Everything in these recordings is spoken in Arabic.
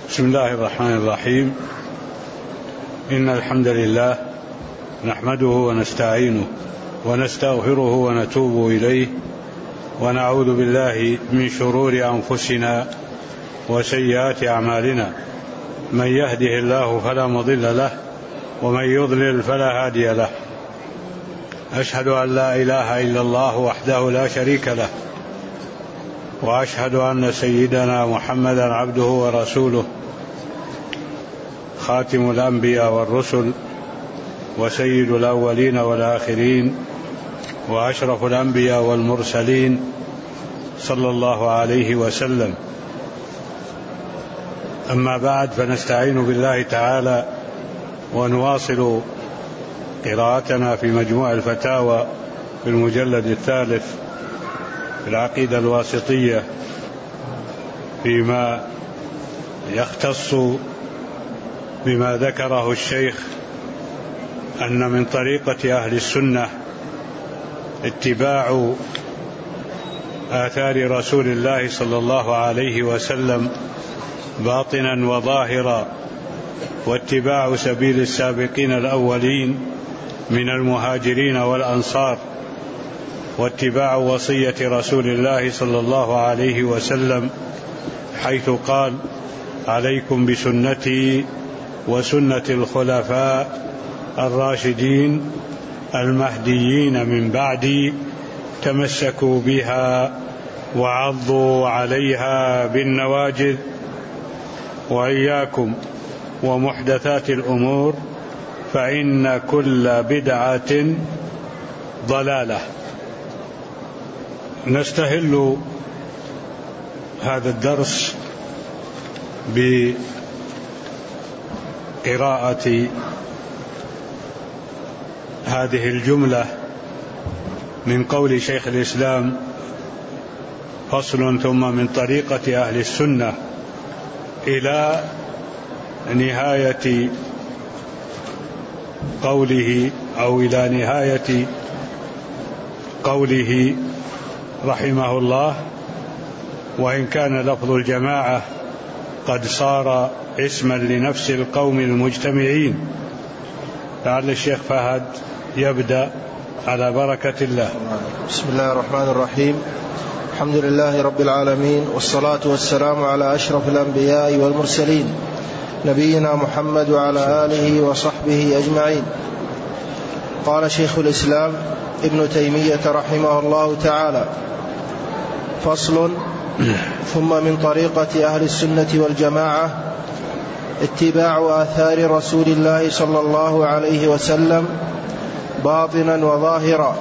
بسم الله الرحمن الرحيم. إن الحمد لله نحمده ونستعينه ونستغفره ونتوب إليه، ونعوذ بالله من شرور أنفسنا وسيئات أعمالنا. من يهده الله فلا مضل له، ومن يضلل فلا هادي له. أشهد أن لا إله إلا الله وحده لا شريك له، وأشهد أن سيدنا محمدا عبده ورسوله، خاتم الأنبياء والرسل، وسيد الأولين والآخرين، وأشرف الأنبياء والمرسلين، صلى الله عليه وسلم. أما بعد، فنستعين بالله تعالى ونواصل قراءتنا في مجموع الفتاوى في المجلد الثالث في العقيدة الواسطية، فيما يختص بما ذكره الشيخ أن من طريقة أهل السنة اتباع آثار رسول الله صلى الله عليه وسلم باطنا وظاهرا، واتباع سبيل السابقين الأولين من المهاجرين والأنصار، واتباع وصية رسول الله صلى الله عليه وسلم حيث قال: عليكم بسنتي وسنة الخلفاء الراشدين المهديين من بعدي، تمسكوا بها وعضوا عليها بالنواجذ، وإياكم ومحدثات الأمور، فإن كل بدعة ضلالة. نستهل هذا الدرس بقراءة هذه الجملة من قول شيخ الإسلام: فصل ثم من طريقة أهل السنة، إلى نهاية قوله أو إلى نهاية قوله رحمه الله: وإن كان لفظ الجماعة قد صار اسما لنفس القوم المجتمعين. لعل الشيخ فهد يبدأ على بركة الله. بسم الله الرحمن الرحيم. الحمد لله رب العالمين، والصلاة والسلام على أشرف الأنبياء والمرسلين، نبينا محمد وعلى آله وصحبه أجمعين. قال شيخ الإسلام ابن تيمية رحمه الله تعالى: فصل. ثم من طريقة أهل السنة والجماعة اتباع آثار رسول الله صلى الله عليه وسلم باطنا وظاهرا.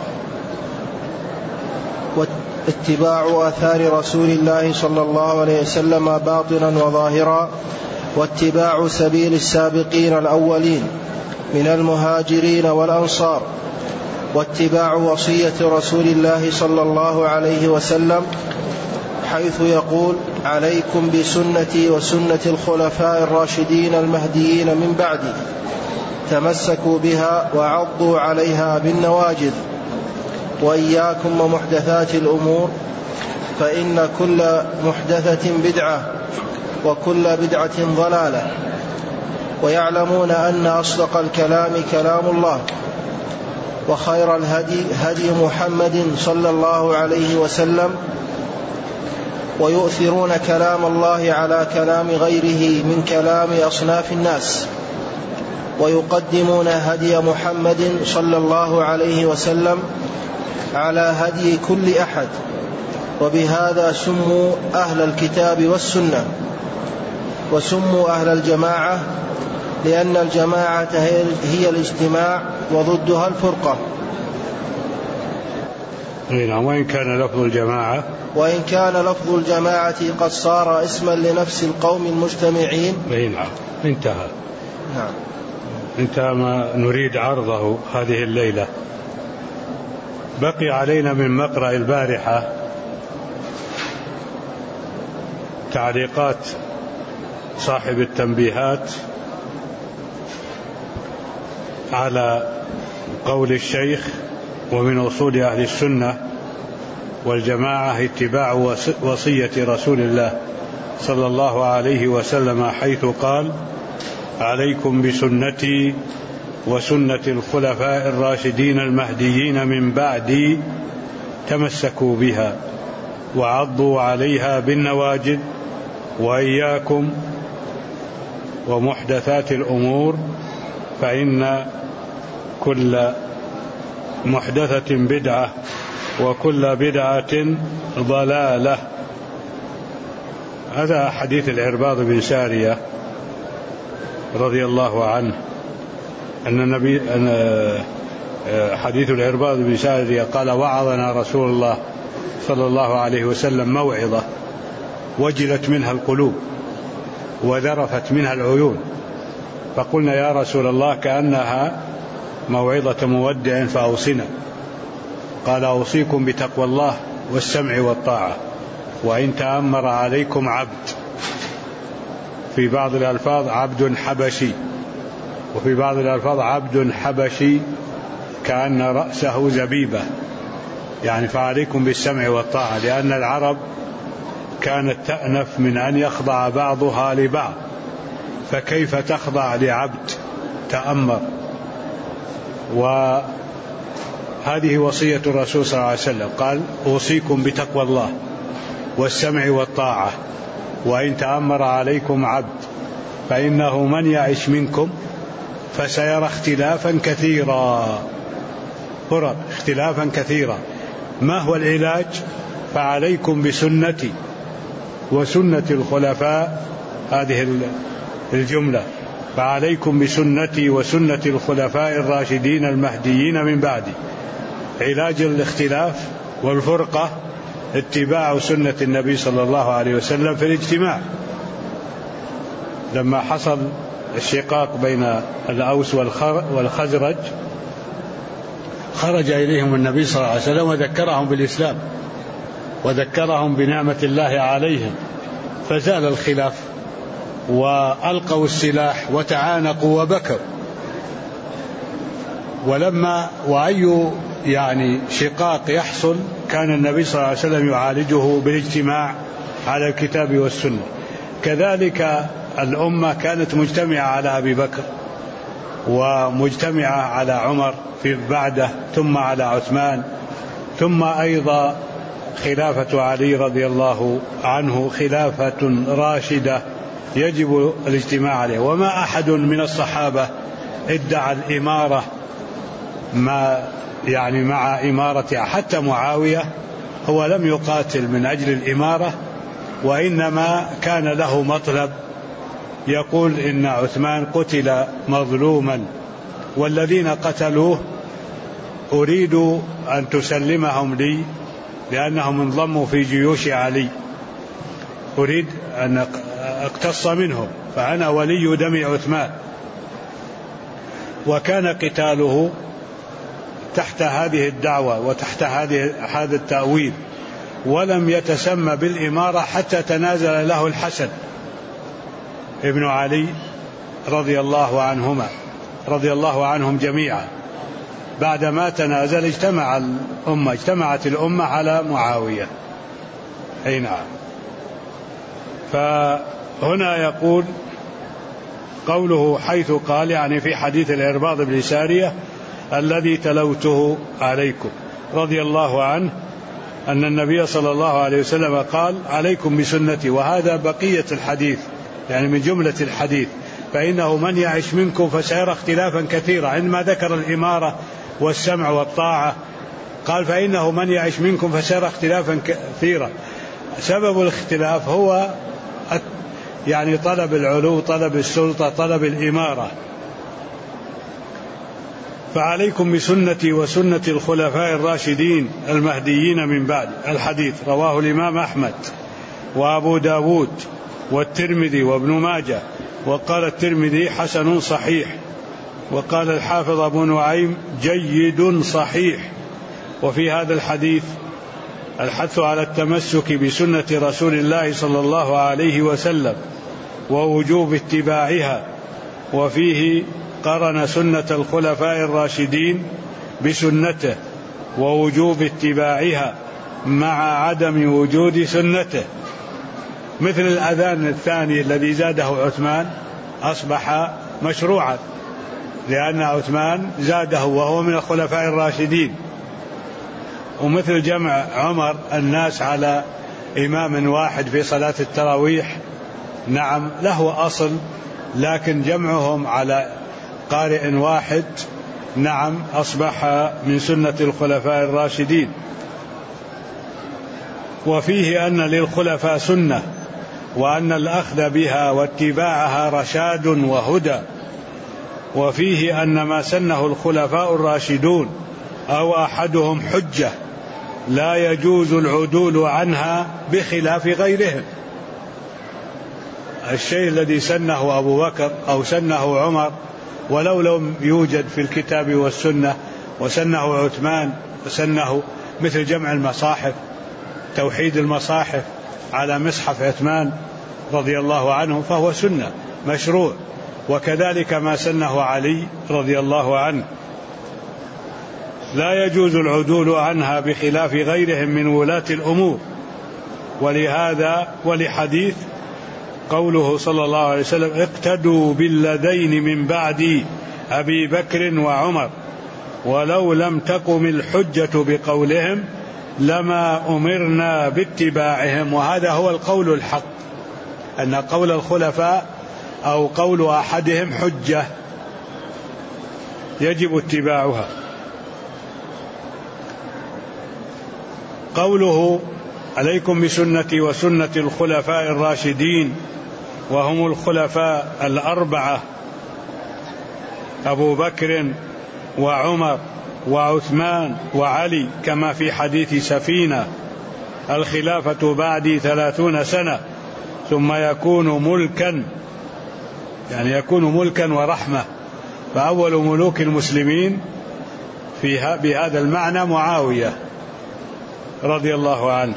اتباع آثار رسول الله صلى الله عليه وسلم باطنا وظاهرا، واتباع سبيل السابقين الأولين من المهاجرين والأنصار، واتباع وصية رسول الله صلى الله عليه وسلم حيث يقول: عليكم بسنتي وسنة الخلفاء الراشدين المهديين من بعدي، تمسكوا بها وعضوا عليها بالنواجذ، وإياكم ومحدثات الأمور، فإن كل محدثة بدعة وكل بدعة ضلالة. ويعلمون أن أصدق الكلام كلام الله، وخير الهدي هدي محمد صلى الله عليه وسلم، ويؤثرون كلام الله على كلام غيره من كلام أصناف الناس، ويقدمون هدي محمد صلى الله عليه وسلم على هدي كل أحد. وبهذا سموا أهل الكتاب والسنة، وسموا أهل الجماعة، لأن الجماعة هي الاجتماع وضدها الفرقة. وإن كان لفظ الجماعة قد صار اسما لنفس القوم المجتمعين. انتهى ما نريد عرضه هذه الليلة. بقي علينا من مقرأ البارحة تعليقات صاحب التنبيهات على قول الشيخ: ومن أصول أهل السنة والجماعة اتباع وصية رسول الله صلى الله عليه وسلم، حيث قال: عليكم بسنتي وسنة الخلفاء الراشدين المهديين من بعدي تمسكوا بها وعضوا عليها بالنواجذ، وإياكم ومحدثات الأمور فإن كل محدثة بدعة وكل بدعة ضلالة. هذا حديث العرباض بن سارية رضي الله عنه، حديث العرباض بن سارية قال: وعظنا رسول الله صلى الله عليه وسلم موعظة وجلت منها القلوب وذرفت منها العيون، فقلنا: يا رسول الله كأنها موعظة مودع فأوصنا. قال: أوصيكم بتقوى الله والسمع والطاعة، وإن تأمر عليكم عبد، في بعض الألفاظ عبد حبشي، وفي بعض الألفاظ عبد حبشي كأن رأسه زبيبة، يعني فعليكم بالسمع والطاعة، لأن العرب كانت تأنف من أن يخضع بعضها لبعض، فكيف تخضع لعبد تأمر؟ وهذه وصية الرسول صلى الله عليه وسلم، قال: أوصيكم بتقوى الله والسمع والطاعة، وإن تأمر عليكم عبد، فإنه من يعش منكم فسيرى اختلافا كثيرا، اختلافا كثيرا. ما هو العلاج؟ فعليكم بسنتي وسنة الخلفاء، هذه الجملة: فعليكم بسنتي وسنة الخلفاء الراشدين المهديين من بعدي. علاج الاختلاف والفرقة اتباع سنة النبي صلى الله عليه وسلم في الاجتماع. لما حصل الشقاق بين الأوس والخزرج، خرج إليهم النبي صلى الله عليه وسلم وذكرهم بالإسلام وذكرهم بنعمة الله عليهم، فزال الخلاف وألقوا السلاح وتعانقوا وبكوا. وأي شقاق يحصل كان النبي صلى الله عليه وسلم يعالجه بالاجتماع على الكتاب والسنة. كذلك الأمة كانت مجتمعة على أبي بكر، ومجتمعة على عمر في بعده، ثم على عثمان، ثم أيضا خلافة علي رضي الله عنه خلافة راشدة يجب الاجتماع عليه. وما أحد من الصحابة ادعى الإمارة مع إمارة، حتى معاوية هو لم يقاتل من أجل الإمارة، وإنما كان له مطلب، يقول: إن عثمان قتل مظلوما، والذين قتلوه أريد أن تسلمهم لي لأنهم انضموا في جيوش علي، أريد أن أقتص منهم، فأنا ولي دم عثمان. وكان قتاله تحت هذه الدعوة وتحت هذا التأويل، ولم يتسمى بالإمارة حتى تنازل له الحسن ابن علي رضي الله عنهم جميعا. بعدما تنازل اجتمعت الأمة على معاوية. أي نعم. فهنا يقول قوله حيث قال، في حديث العرباض بن سارية الذي تلوته عليكم رضي الله عنه، أن النبي صلى الله عليه وسلم قال: عليكم بسنتي. وهذا بقية الحديث، من جملة الحديث: فإنه من يعش منكم فسيرى اختلافا كثيرا. عندما ذكر الإمارة والسمع والطاعة قال: فإنه من يعش منكم فسيرى اختلافا كثيرا. سبب الاختلاف هو طلب العلو، طلب السلطة، طلب الإمارة. فعليكم بسنتي وسنة الخلفاء الراشدين المهديين من بعد. الحديث رواه الإمام أحمد وأبو داود والترمذي وابن ماجه، وقال الترمذي: حسن صحيح. وقال الحافظ أبو نعيم: جيد صحيح. وفي هذا الحديث الحث على التمسك بسنة رسول الله صلى الله عليه وسلم ووجوب اتباعها، وفيه قرن سنة الخلفاء الراشدين بسنته ووجوب اتباعها، مع عدم وجود سنته، مثل الأذان الثاني الذي زاده عثمان أصبح مشروعا لأن عثمان زاده وهو من الخلفاء الراشدين، ومثل جمع عمر الناس على إمام واحد في صلاة التراويح، نعم له أصل، لكن جمعهم على قارئ واحد نعم أصبح من سنة الخلفاء الراشدين. وفيه أن للخلفاء سنة، وأن الأخذ بها واتباعها رشاد وهدى. وفيه أن ما سنه الخلفاء الراشدون أو أحدهم حجة لا يجوز العدول عنها بخلاف غيرهم. الشيء الذي سنه أبو بكر أو سنه عمر ولو لم يوجد في الكتاب والسنة، وسنه عثمان وسنه مثل جمع المصاحف، توحيد المصاحف على مصحف عثمان رضي الله عنه، فهو سنة مشروع. وكذلك ما سنه علي رضي الله عنه لا يجوز العدول عنها بخلاف غيرهم من ولاة الأمور. ولهذا ولحديث قوله صلى الله عليه وسلم اقتدوا بالذين من بعد أبي بكر وعمر ولو لم تقم الحجة بقولهم لما أمرنا باتباعهم. وهذا هو القول الحق، أن قول الخلفاء أو قول أحدهم حجة يجب اتباعها. قوله عليكم بسنتي وسنة الخلفاء الراشدين، وهم الخلفاء الأربعة أبو بكر وعمر وعثمان وعلي، كما في حديث سفينة الخلافة بعدي 30 سنة ثم يكون ملكا، يعني يكون ملكا ورحمة. فأول ملوك المسلمين بهذا المعنى معاوية رضي الله عنه.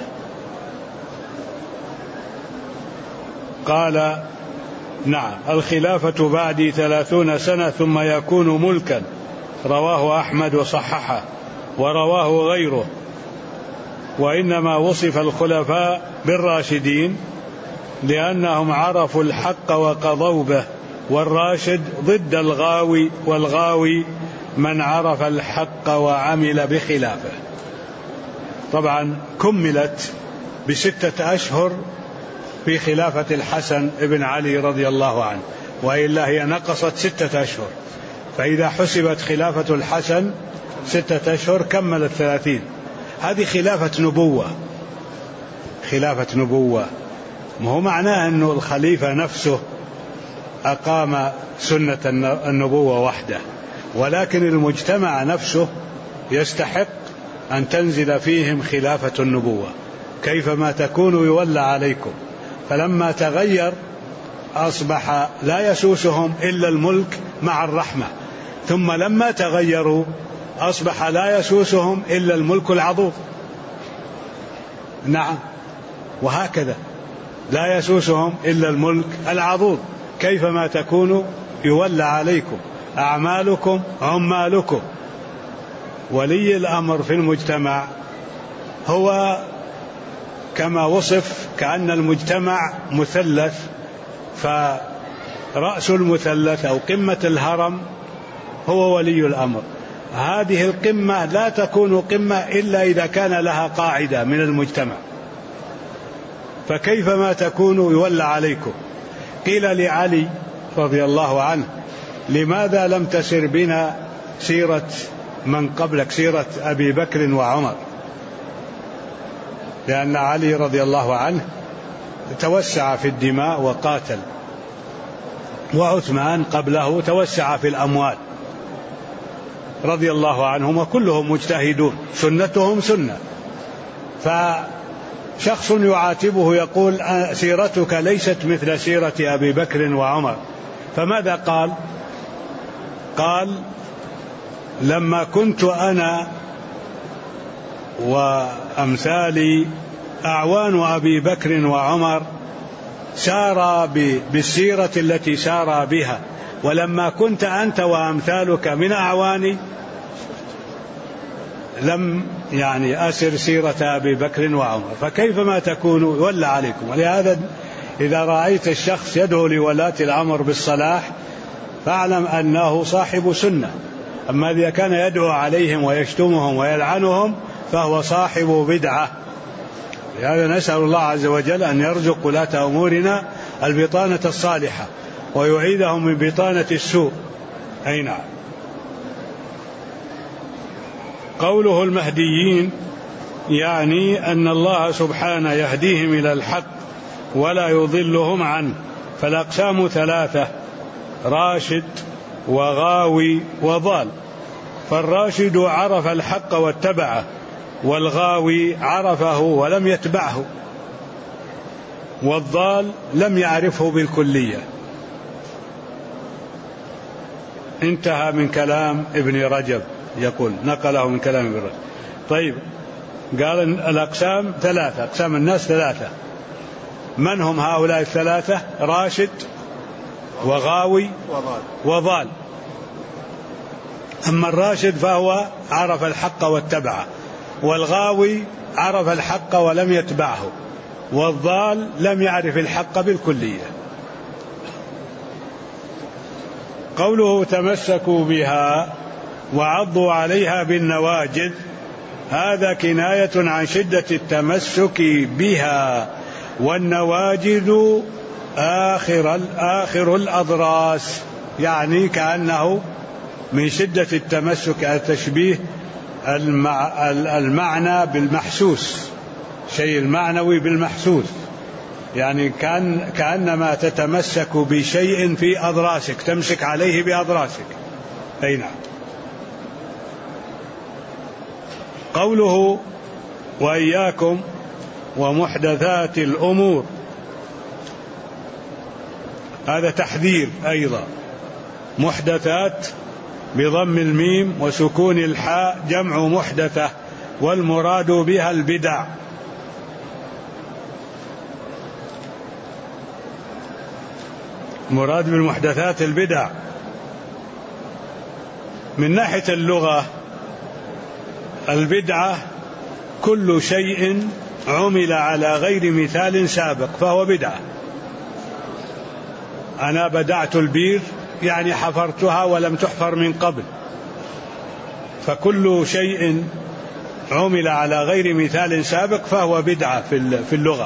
قال نعم الخلافة بعدي 30 سنة ثم يكون ملكا، رواه أحمد وصححه ورواه غيره. وإنما وصف الخلفاء بالراشدين لأنهم عرفوا الحق وقضوا به، والراشد ضد الغاوي، والغاوي من عرف الحق وعمل بخلافه. طبعا كملت ب6 أشهر في خلافة الحسن بن علي رضي الله عنه، وإلا هي نقصت 6 أشهر. فإذا حسبت خلافة الحسن 6 أشهر كملت 30. هذه خلافة نبوة، خلافة نبوة، ما هو معناه أن الخليفة نفسه أقام سنة النبوة وحده، ولكن المجتمع نفسه يستحق أن تنزل فيهم خلافة النبوة. كيفما تكونوا يولى عليكم. فلما تغير أصبح لا يسوسهم إلا الملك مع الرحمة، ثم لما تغيروا أصبح لا يسوسهم إلا الملك العضوض. نعم، وهكذا لا يسوسهم إلا الملك العضوض. كيفما تكونوا يولى عليكم، أعمالكم عمالكم. ولي الأمر في المجتمع هو كما وصف كأن المجتمع مثلث، فرأس المثلث أو قمة الهرم هو ولي الأمر. هذه القمة لا تكون قمة إلا إذا كان لها قاعدة من المجتمع. فكيفما تكونوا يولى عليكم. قيل لعلي رضي الله عنه لماذا لم تسر بنا سيرة من قبلك، سيرة أبي بكر وعمر؟ لأن علي رضي الله عنه توسع في الدماء وقاتل، وعثمان قبله توسع في الأموال رضي الله عنهم، وكلهم مجتهدون، سنتهم سنة. فشخص يعاتبه يقول سيرتك ليست مثل سيرة أبي بكر وعمر. فماذا قال؟ قال لما كنت أنا وأمثالي أعوان أبي بكر وعمر سار بالسيرة التي سار بها، ولما كنت أنت وأمثالك من أعواني لم يعني أسر سيرة أبي بكر وعمر، فكيف ما تكون ولى عليكم. ولهذا إذا رأيت الشخص يدعو لولاة الأمر بالصلاح فاعلم أنه صاحب سنة. أما إذا كان يدعو عليهم ويشتمهم ويلعنهم فهو صاحب بدعة. لهذا نسأل الله عز وجل أن يرزق ولاة أمورنا البطانة الصالحة ويعيدهم من بطانة السوء. أي نعم. قوله المهديين يعني أن الله سبحانه يهديهم إلى الحق ولا يضلهم عنه. فالأقسام ثلاثة: راشد وغاوي وضال. فالراشد عرف الحق واتبعه، والغاوي عرفه ولم يتبعه، والضال لم يعرفه بالكلية. انتهى من كلام ابن رجب، يقول نقله من كلام ابن رجب. طيب، قال الأقسام ثلاثة، أقسام الناس ثلاثة. من هم هؤلاء الثلاثة؟ راشد وغاوي وضال. أما الراشد فهو عرف الحق واتبعه، والغاوي عرف الحق ولم يتبعه، والضال لم يعرف الحق بالكلية. قوله تمسكوا بها وعضوا عليها بالنواجذ، هذا كناية عن شدة التمسك بها، والنواجذ آخر الأضراس، يعني كأنه من شدة التمسك، التشبيه المعنى بالمحسوس، شيء المعنوي بالمحسوس، يعني كأنما تتمسك بشيء في أضراسك، تمسك عليه بأضراسك. أي نعم. قوله وإياكم ومحدثات الأمور، هذا تحذير أيضا. محدثات بضم الميم وسكون الحاء جمع محدثة، والمراد بها البدع. مراد بالمحدثات البدع. من ناحية اللغة، البدعة كل شيء عمل على غير مثال سابق فهو بدعة. أنا بدعت البير يعني حفرتها ولم تحفر من قبل، فكل شيء عمل على غير مثال سابق فهو بدعة في اللغة.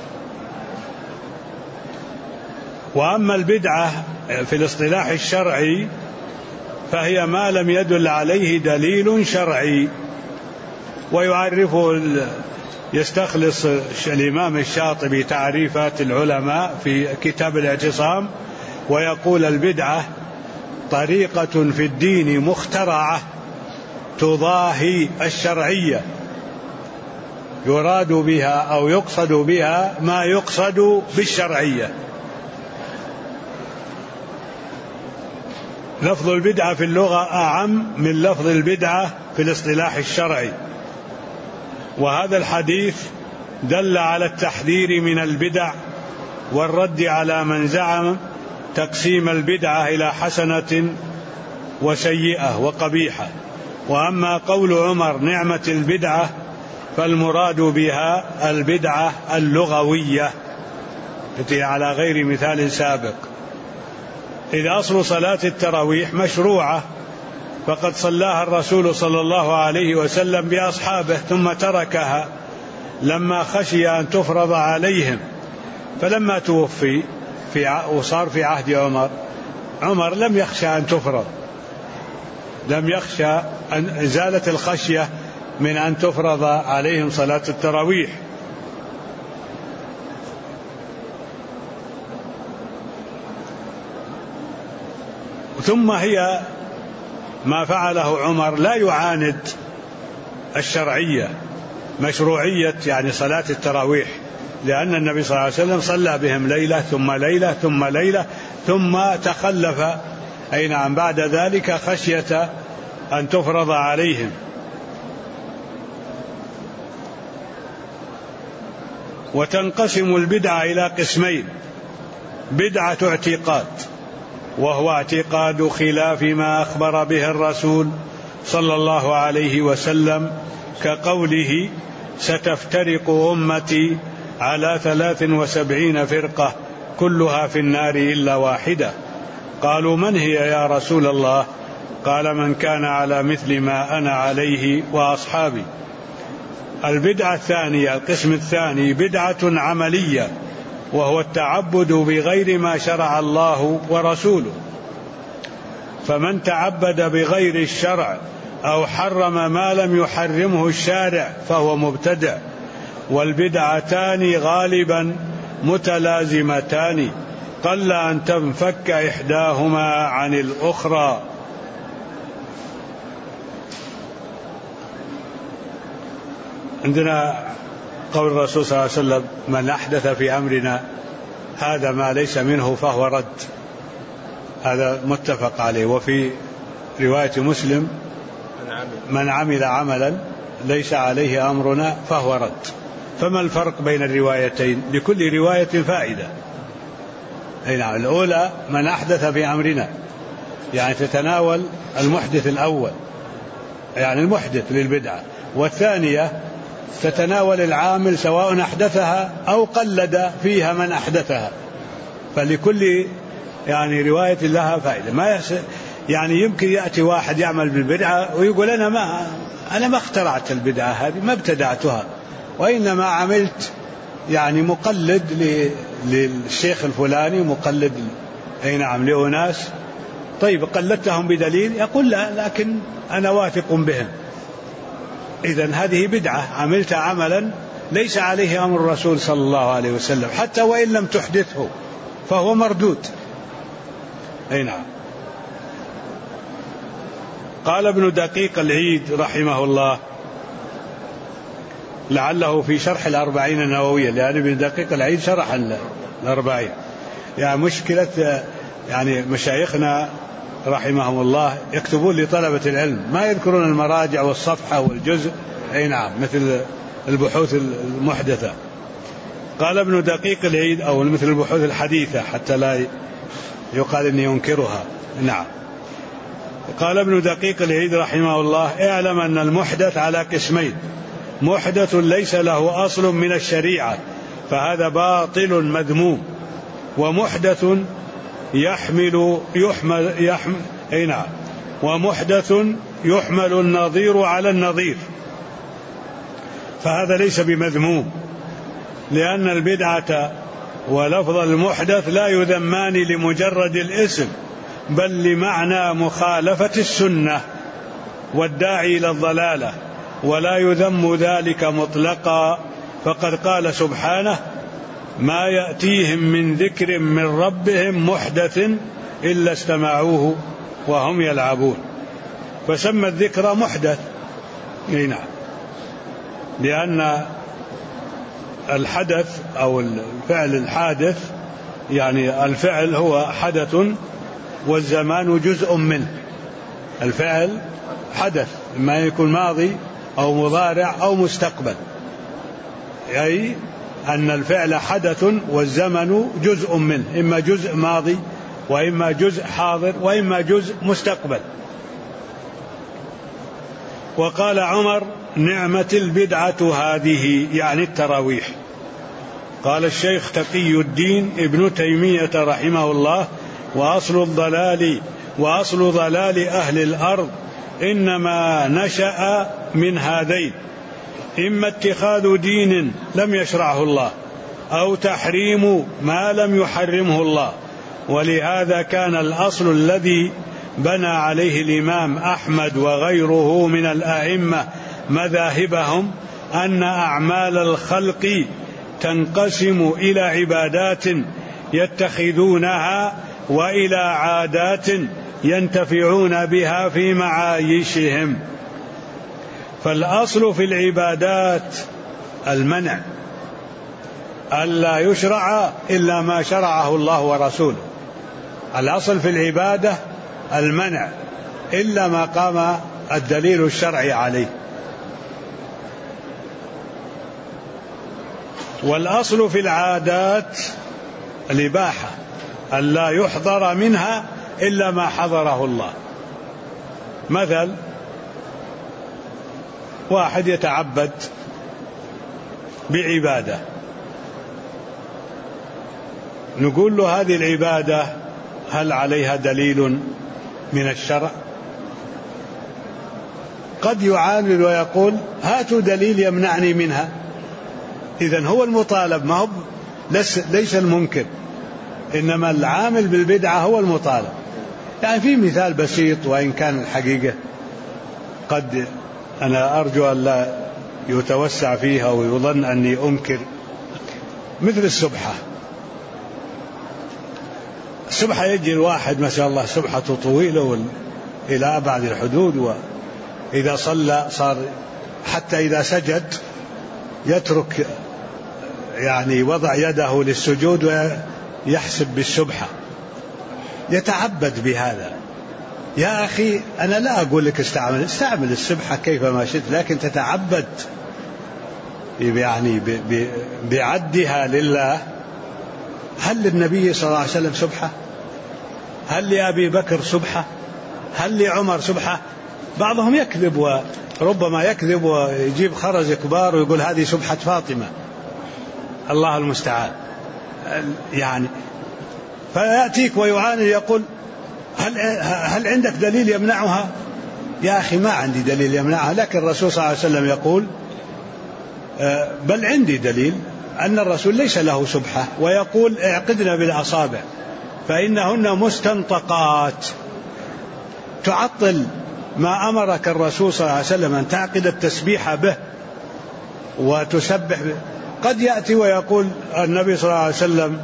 وأما البدعة في الاصطلاح الشرعي فهي ما لم يدل عليه دليل شرعي. ويعرفه يستخلص الإمام الشاطبي تعريفات العلماء في كتاب الاعتصام، ويقول البدعة طريقة في الدين مخترعة تضاهي الشرعية، يراد بها أو يقصد بها ما يقصد بالشرعية. لفظ البدعة في اللغة أعم من لفظ البدعة في الاصطلاح الشرعي. وهذا الحديث دل على التحذير من البدع والرد على من زعم تقسيم البدعة إلى حسنة وسيئة وقبيحة. وأما قول عمر نعمة البدعة فالمراد بها البدعة اللغوية التي على غير مثال سابق. إذ أصل صلاة التراويح مشروعة، فقد صلاها الرسول صلى الله عليه وسلم بأصحابه ثم تركها لما خشي أن تفرض عليهم، فلما توفي وصار في عهد عمر لم يخشى أن تفرض، لم يخشى أن إزالة الخشية من أن تفرض عليهم صلاة التراويح. ثم هي ما فعله عمر لا يعاند الشرعية، مشروعية يعني صلاة التراويح، لأن النبي صلى الله عليه وسلم صلى بهم ليلة ثم ليلة ثم ليلة ثم تخلف أي نعم بعد ذلك خشية أن تفرض عليهم. وتنقسم البدعة إلى قسمين: بدعة اعتقاد، وهو اعتقاد خلاف ما أخبر به الرسول صلى الله عليه وسلم كقوله: ستفترق أمتي على 73 فرقة كلها في النار إلا واحدة. قالوا: من هي يا رسول الله؟ قال: من كان على مثل ما أنا عليه وأصحابي. البدعة الثانية، القسم الثاني، بدعة عملية، وهو التعبد بغير ما شرع الله ورسوله. فمن تعبد بغير الشرع أو حرم ما لم يحرمه الشارع فهو مبتدع. والبدعتان غالبا متلازمتان، قل أن تنفك إحداهما عن الأخرى. عندنا قول الرسول صلى الله عليه وسلم: من أحدث في أمرنا هذا ما ليس منه فهو رد. هذا متفق عليه. وفي رواية مسلم: من عمل عملا ليس عليه أمرنا فهو رد. فما الفرق بين الروايتين؟ لكل رواية فائدة. نعم، الأولى من أحدث في أمرنا، يعني تتناول المحدث الأول، يعني المحدث للبدعة. والثانية تتناول العامل سواء أحدثها أو قلد فيها من أحدثها. فلكل يعني رواية لها فائدة. ما يعني يمكن يأتي واحد يعمل بالبدعة ويقول: أنا ما اخترعت البدعة هذه، ما ابتدعتها، وإنما عملت يعني مقلد للشيخ الفلاني، مقلد نعم لأناس. طيب قلدتهم بدليل؟ يقول: لا، لكن أنا واثق بهم. إذن هذه بدعة، عملت عملا ليس عليه أمر الرسول صلى الله عليه وسلم، حتى وإن لم تحدثه فهو مردود. نعم. قال ابن دقيق العيد رحمه الله، لعله في شرح الأربعين النووية، لأن ابن دقيق العيد شرح الأربعين. يعني مشكلة يعني مشايخنا رحمهم الله يكتبون لطلبة العلم، ما يذكرون المراجع والصفحة والجزء. نعم، مثل البحوث المحدثة. قال ابن دقيق العيد، أو مثل البحوث الحديثة حتى لا يقال إني ينكرها. نعم. قال ابن دقيق العيد رحمه الله: اعلم أن المحدث على قسمين: محدث ليس له أصل من الشريعة فهذا باطل مذموم، ومحدث ومحدث يحمل النظير على النظير فهذا ليس بمذموم، لأن البدعة ولفظ المحدث لا يذمان لمجرد الاسم، بل لمعنى مخالفة السنة والداعي إلى الضلالة، ولا يذم ذلك مطلقا. فقد قال سبحانه: ما يأتيهم من ذكر من ربهم محدث إلا استمعوه وهم يلعبون. فسمى الذكر محدث. نعم، لأن الحدث أو الفعل الحادث، يعني الفعل هو حدث والزمان جزء منه. الفعل حدث، إما يكون ماضي أو مضارع أو مستقبل، أي أن الفعل حدث والزمن جزء منه، إما جزء ماضي وإما جزء حاضر وإما جزء مستقبل. وقال عمر: نعمة البدعة هذه، يعني التراويح. قال الشيخ تقي الدين ابن تيمية رحمه الله: وأصل ضلال أهل الأرض إنما نشأ من هذين: إما اتخاذ دين لم يشرعه الله، أو تحريم ما لم يحرمه الله. ولهذا كان الأصل الذي بنى عليه الإمام أحمد وغيره من الأئمة مذاهبهم أن أعمال الخلق تنقسم إلى عبادات يتخذونها وإلى عادات ينتفعون بها في معايشهم. فالأصل في العبادات المنع، ألا يشرع إلا ما شرعه الله ورسوله. الأصل في العبادة المنع إلا ما قام الدليل الشرعي عليه. والأصل في العادات الإباحة، ألا يحضر منها إلا ما حضره الله. مثل: واحد يتعبد بعبادة، نقول له هذه العبادة هل عليها دليل من الشرع؟ قد يعاند ويقول هاتوا دليل يمنعني منها. إذن هو المطالب، ما هو ليس المنكر، إنما العامل بالبدعة هو المطالب. يعني في مثال بسيط وإن كان الحقيقة قد أنا أرجو أن لا يتوسع فيها ويظن أني أنكر، مثل السبحة. السبحة يجي الواحد ما شاء الله سبحته طويلة إلى أبعد الحدود، وإذا صلى صار حتى إذا سجد يترك يعني وضع يده للسجود ويحسب بالسبحة، يتعبد بهذا. يا أخي أنا لا أقول لك استعمل السبحة كيفما شئت، لكن تتعبد يعني بعدها لله. هل للنبي صلى الله عليه وسلم سبحة؟ هل لأبي بكر سبحة؟ هل لعمر سبحة؟ بعضهم يكذب، وربما يكذب ويجيب خرز كبار ويقول هذه سبحة فاطمة، الله المستعان. يعني فيأتيك ويعاند يقول هل عندك دليل يمنعها؟ يا أخي ما عندي دليل يمنعها، لكن الرسول صلى الله عليه وسلم يقول بل عندي دليل أن الرسول ليس له سبحة، ويقول اعقدنا بالأصابع فإنهن مستنطقات، تعطل ما أمرك الرسول صلى الله عليه وسلم أن تعقد التسبيح به وتسبح به. قد يأتي ويقول النبي صلى الله عليه وسلم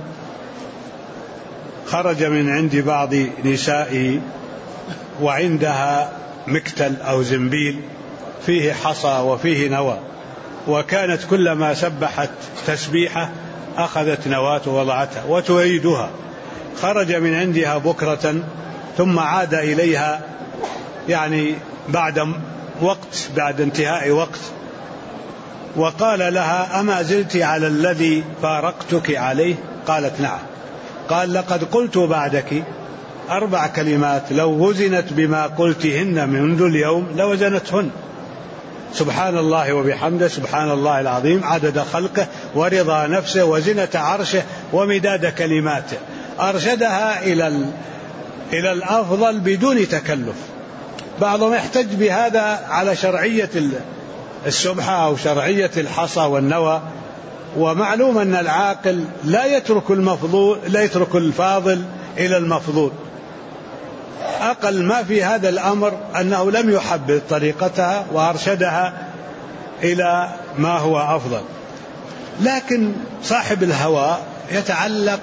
خرج من عند بعض نسائه وعندها مكتل أو زنبيل فيه حصى وفيه نوى، وكانت كلما سبحت تسبيحة أخذت نواة ووضعتها وتعيدها. خرج من عندها بكرة ثم عاد إليها يعني بعد وقت، بعد انتهاء وقت، وقال لها أما زلت على الذي فارقتك عليه؟ قالت نعم. قال لقد قلت بعدك 4 كلمات لو وزنت بما قلتهن منذ اليوم لوزنتهن: سبحان الله وبحمده، سبحان الله العظيم، عدد خلقه ورضا نفسه وزنة عرشه ومداد كلماته. أرشدها إلى الأفضل بدون تكلف. بعضهم يحتج بهذا على شرعية السبحة أو شرعية الحصى والنوى، ومعلوم أن العاقل لا يترك الفاضل إلى المفضول. أقل ما في هذا الأمر أنه لم يحبذ طريقتها وأرشدها إلى ما هو أفضل. لكن صاحب الهوى يتعلق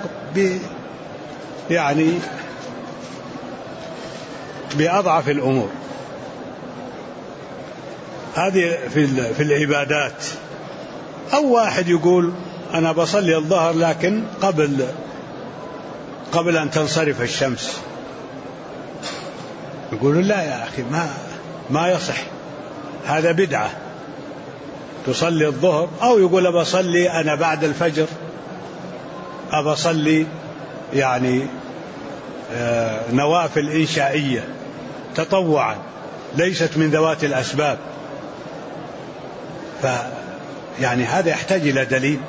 يعني بأضعف الأمور. هذه في العبادات. أو واحد يقول أنا بصلي الظهر لكن قبل أن تنصرف الشمس، يقولون لا يا أخي ما يصح، هذا بدعة تصلي الظهر. أو يقول بصلي أنا بعد الفجر، أبصلي يعني نوافل إنشائية تطوعا ليست من ذوات الأسباب. يعني هذا يحتاج إلى دليل.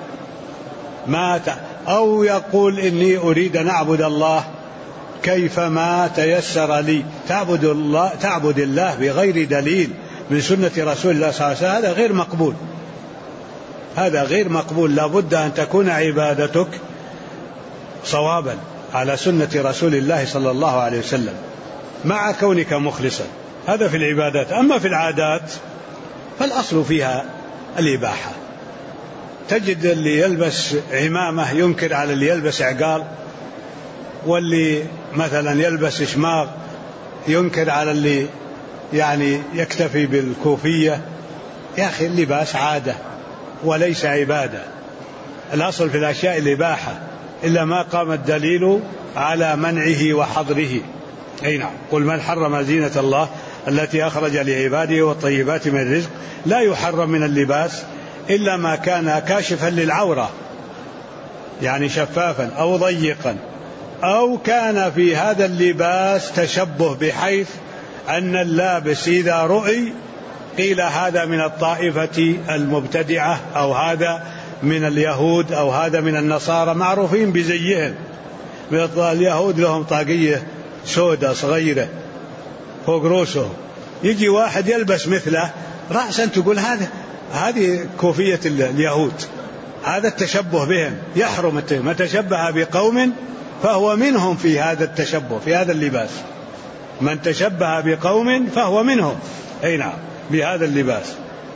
أو يقول إني أريد أن أعبد الله كيفما تيسر لي. تعبد الله بغير دليل من سنة رسول الله صلى الله عليه وسلم، هذا غير مقبول. هذا غير مقبول. لا بد أن تكون عبادتك صوابا على سنة رسول الله صلى الله عليه وسلم مع كونك مخلصا. هذا في العبادات. أما في العادات فالأصل فيها الإباحة. تجد اللي يلبس عمامة ينكر على اللي يلبس عقال، واللي مثلا يلبس شماغ ينكر على اللي يعني يكتفي بالكوفية. يا أخي اللباس عادة وليس عبادة. الأصل في الأشياء الإباحة إلا ما قام الدليل على منعه وحظره. أي نعم. قل من حرم زينة الله التي أخرج لعباده والطيبات من الرزق. لا يحرم من اللباس إلا ما كان كاشفا للعورة، يعني شفافا أو ضيقا، أو كان في هذا اللباس تشبه بحيث أن اللابس إذا رؤي وقيل هذا من الطائفة المبتدعة، أو هذا من اليهود، أو هذا من النصارى، معروفين بزيهم. اليهود لهم طاقية سودة صغيرة فوق رؤوسهم، يجي واحد يلبس مثله رأسا تقول هذه كوفية اليهود، هذا التشبه بهم يحرم. من تشبه بقوم فهو منهم في هذا التشبه، في هذا اللباس. من تشبه بقوم فهو منهم، أي نعم، بهذا اللباس.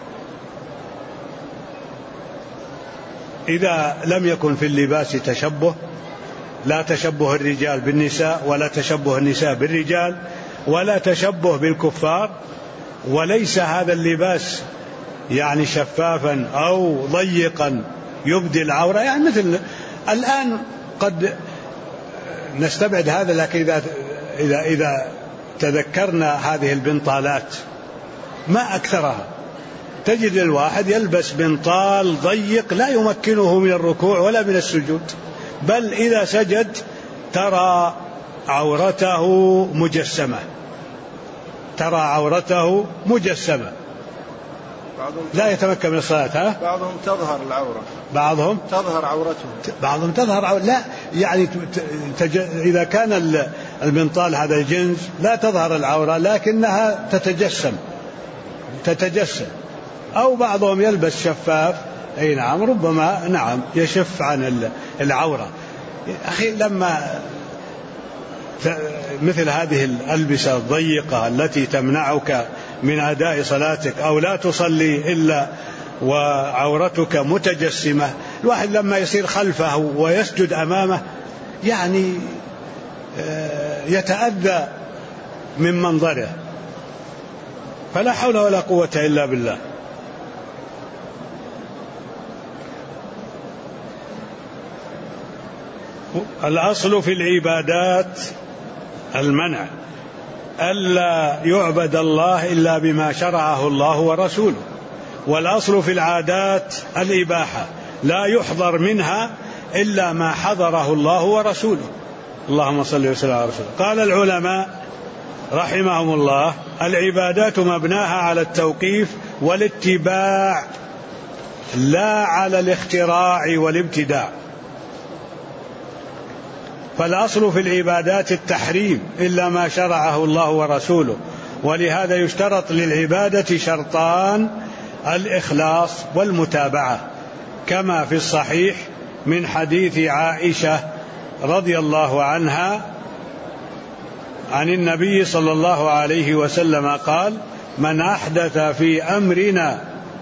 إذا لم يكن في اللباس تشبه، لا تشبه الرجال بالنساء، ولا تشبه النساء بالرجال، ولا تشبه بالكفار، وليس هذا اللباس يعني شفافا أو ضيقا يبدي العورة، يعني مثل الآن قد نستبعد هذا، لكن إذا تذكرنا هذه البنطالات ما أكثرها، تجد الواحد يلبس بنطال ضيق لا يمكنه من الركوع ولا من السجود، بل إذا سجد ترى عورته مجسمة، ترى عورته مجسمة، لا يتمكن من الصلاة. بعضهم تظهر العورة، بعضهم تظهر عورته، بعضهم تظهر لا يعني إذا كان البنطال هذا الجنس لا تظهر العورة لكنها تتجسم، أو بعضهم يلبس شفاف، أي نعم، ربما نعم يشف عن العورة. أخي لما مثل هذه الألبسة الضيقة التي تمنعك من أداء صلاتك، أو لا تصلي إلا وعورتك متجسمة، الواحد لما يصير خلفه ويسجد أمامه يعني يتأذى من منظره، فلا حول ولا قوة إلا بالله. الأصل في العبادات المنع، ألا يعبد الله إلا بما شرعه الله ورسوله، والأصل في العادات الإباحة، لا يحضر منها إلا ما حضره الله ورسوله. اللهم صل وسلم على رسوله. قال العلماء رحمهم الله: العبادات مبناها على التوقيف والاتباع، لا على الاختراع والابتداع. فالأصل في العبادات التحريم إلا ما شرعه الله ورسوله، ولهذا يشترط للعبادة شرطان: الإخلاص والمتابعة، كما في الصحيح من حديث عائشة رضي الله عنها عن النبي صلى الله عليه وسلم قال: من أحدث في أمرنا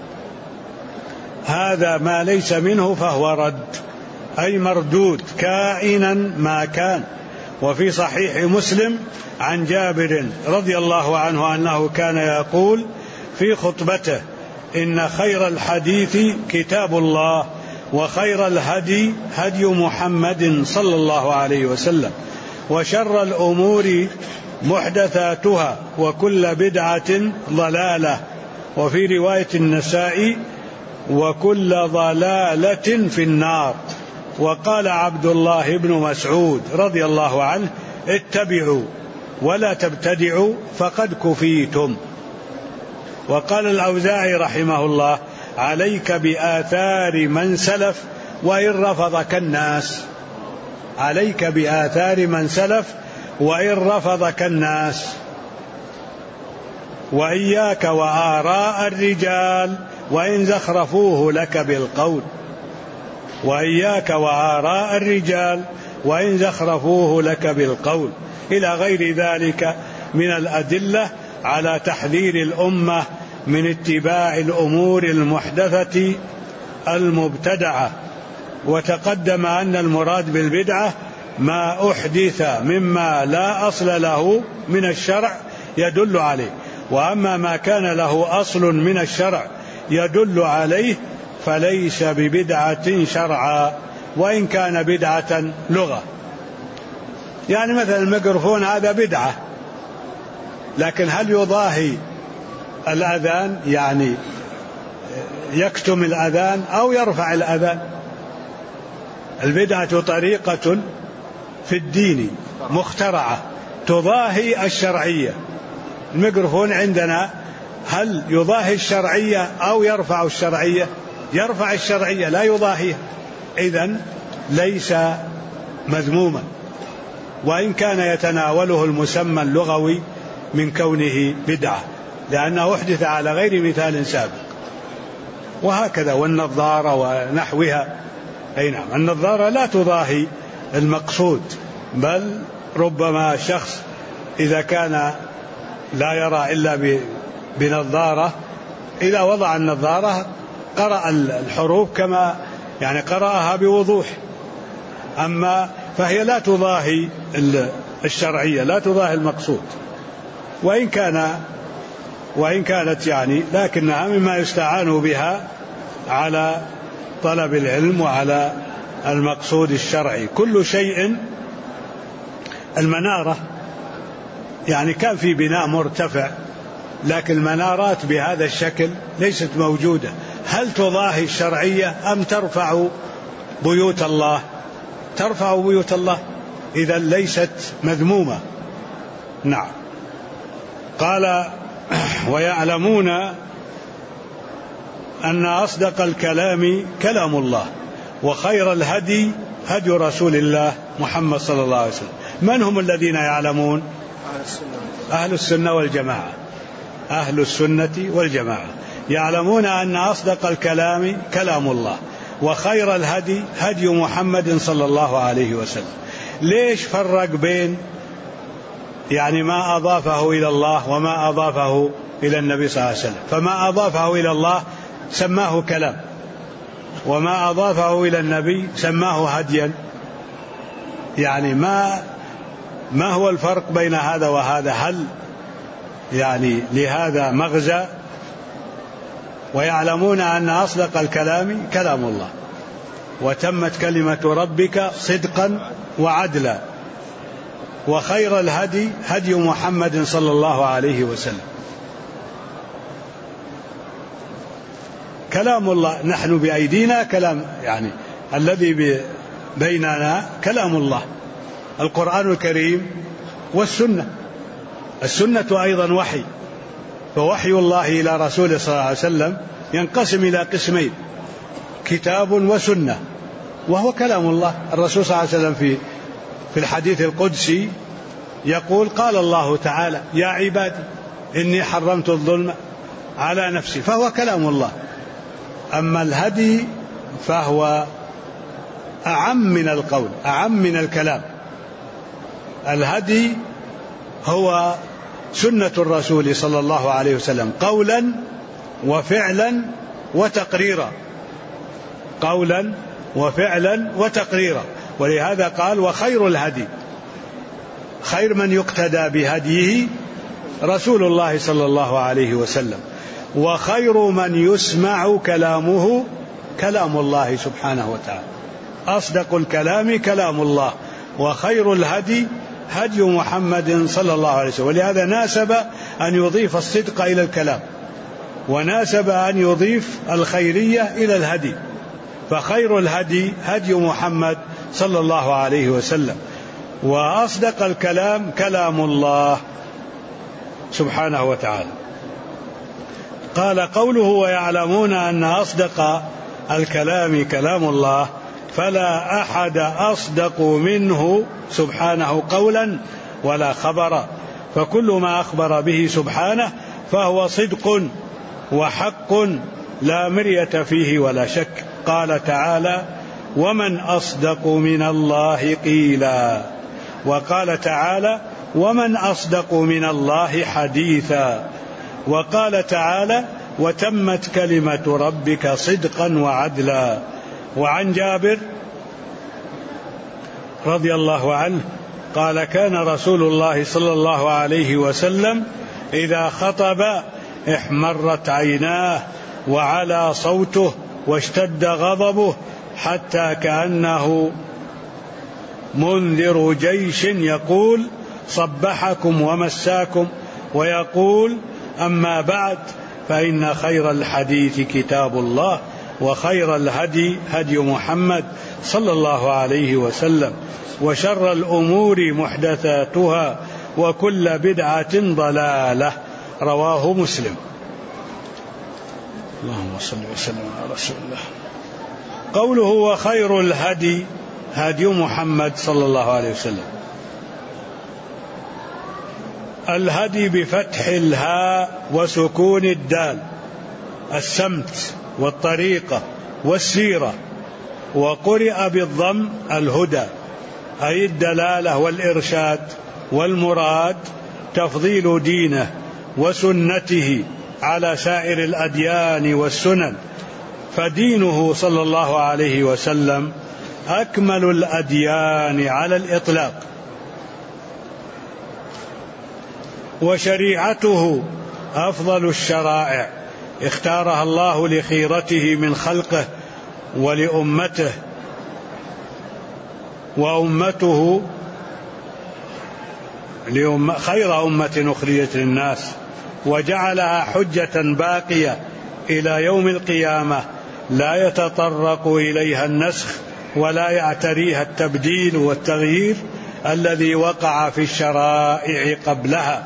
هذا ما ليس منه فهو رد، أي مردود كائنا ما كان. وفي صحيح مسلم عن جابر رضي الله عنه أنه كان يقول في خطبته: إن خير الحديث كتاب الله، وخير الهدي هدي محمد صلى الله عليه وسلم، وشر الأمور محدثاتها، وكل بدعة ضلالة. وفي رواية النسائي: وكل ضلالة في النار. وقال عبد الله بن مسعود رضي الله عنه: اتبعوا ولا تبتدعوا فقد كفيتم. وقال الأوزاعي رحمه الله: عليك بآثار من سلف وإن رفضك الناس، عليك بآثار من سلف وإن رفضك الناس، وإياك وآراء الرجال وإن زخرفوه لك بالقول، وإياك وآراء الرجال وإن زخرفوه لك بالقول، إلى غير ذلك من الأدلة على تحذير الأمة من اتباع الأمور المحدثة المبتدعة. وتقدم أن المراد بالبدعة ما أحدث مما لا أصل له من الشرع يدل عليه، وأما ما كان له أصل من الشرع يدل عليه فليس ببدعة شرعا، وإن كان بدعة لغة. يعني مثلا الميكروفون هذا بدعة، لكن هل يضاهي الأذان؟ يعني يكتم الأذان أو يرفع الأذان. البدعة طريقة في الدين مخترعة تضاهي الشرعية. الميكروفون عندنا هل يضاهي الشرعية أو يرفع الشرعية؟ يرفع الشرعية لا يضاهيها، إذن ليس مذموما، وإن كان يتناوله المسمى اللغوي من كونه بدعة، لأنه أحدث على غير مثال سابق. وهكذا والنظارة ونحوها، أي نعم، النظارة لا تضاهي المقصود، بل ربما شخص إذا كان لا يرى إلا بنظارة، إذا وضع النظارة قرأ الحروف كما يعني قرأها بوضوح، أما فهي لا تضاهي الشرعية، لا تضاهي المقصود، وإن كانت يعني لكنها مما يستعان بها على طلب العلم وعلى المقصود الشرعي. كل شيء، المنارة يعني كان في بناء مرتفع، لكن المنارات بهذا الشكل ليست موجودة، هل تضاهي الشرعية أم ترفع بيوت الله؟ ترفع بيوت الله، إذا ليست مذمومة. نعم. قال ويعلمون أن أصدق الكلام كلام الله وخير الهدي هدي رسول الله محمد صلى الله عليه وسلم. من هم الذين يعلمون؟ أهل السنة والجماعة. أهل السنة والجماعة يعلمون أن أصدق الكلام كلام الله وخير الهدي هدي محمد صلى الله عليه وسلم. ليش فرق بين يعني ما أضافه إلى الله وما أضافه إلى النبي صلى الله عليه وسلم؟ فما أضافه إلى الله سماه كلام، وما أضافه إلى النبي سماه هديا. يعني ما هو الفرق بين هذا وهذا؟ هل يعني لهذا مغزى؟ ويعلمون أن أصدق الكلام كلام الله وتمت كلمة ربك صدقا وعدلا وخير الهدي هدي محمد صلى الله عليه وسلم. كلام الله نحن بأيدينا كلام، يعني الذي بيننا كلام الله، القرآن الكريم والسنة. السنة أيضا وحي، فوحي الله إلى رسوله صلى الله عليه وسلم ينقسم إلى قسمين: كتاب وسنة، وهو كلام الله. الرسول صلى الله عليه وسلم في الحديث القدسي يقول: قال الله تعالى: يا عبادي إني حرمت الظلم على نفسي، فهو كلام الله. أما الهدي فهو أعم من القول، أعم من الكلام. الهدي هو سنة الرسول صلى الله عليه وسلم قولا وفعلا وتقريرا، قولا وفعلا وتقريرا. ولهذا قال: وخير الهدي، خير من يقتدى بهديه رسول الله صلى الله عليه وسلم، وخير من يسمع كلامه كلام الله سبحانه وتعالى. أصدق الكلام كلام الله وخير الهدي هدي محمد صلى الله عليه وسلم. ولهذا ناسب أن يضيف الصدق إلى الكلام، وناسب أن يضيف الخيرية إلى الهدي، فخير الهدي هدي محمد صلى الله عليه وسلم، وأصدق الكلام كلام الله سبحانه وتعالى. قال: قوله ويعلمون أن أصدق الكلام كلام الله، فلا أحد أصدق منه سبحانه قولا ولا خبرا، فكل ما أخبر به سبحانه فهو صدق وحق لا مرية فيه ولا شك. قال تعالى: ومن أصدق من الله قيلا. وقال تعالى: ومن أصدق من الله حديثا. وقال تعالى: وتمت كلمة ربك صدقا وعدلا. وعن جابر رضي الله عنه قال: كان رسول الله صلى الله عليه وسلم إذا خطب احمرت عيناه وعلى صوته واشتد غضبه حتى كأنه منذر جيش يقول: صبحكم ومساكم، ويقول: أما بعد فإن خير الحديث كتاب الله وخير الهدي هدي محمد صلى الله عليه وسلم، وشر الأمور محدثاتها وكل بدعة ضلالة. رواه مسلم. اللهم صل وسلم على رسول الله. قوله وخير الهدي هدي محمد صلى الله عليه وسلم. الهدي بفتح الهاء وسكون الدال، السمت والطريقة والسيرة، وقرئ بالضم الهدى، أي الدلالة والإرشاد، والمراد تفضيل دينه وسنته على سائر الأديان والسنن، فدينه صلى الله عليه وسلم أكمل الأديان على الإطلاق، وشريعته أفضل الشرائع اختارها الله لخيرته من خلقه ولأمته، وأمته خير أمة أخرجت للناس، وجعلها حجة باقية إلى يوم القيامة لا يتطرق إليها النسخ ولا يعتريها التبديل والتغيير الذي وقع في الشرائع قبلها.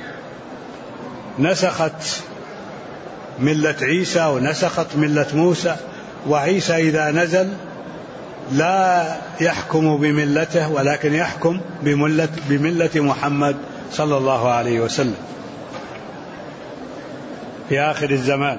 نسخت ملة عيسى ونسخت ملة موسى، وعيسى إذا نزل لا يحكم بملته ولكن يحكم بملة محمد صلى الله عليه وسلم في آخر الزمان.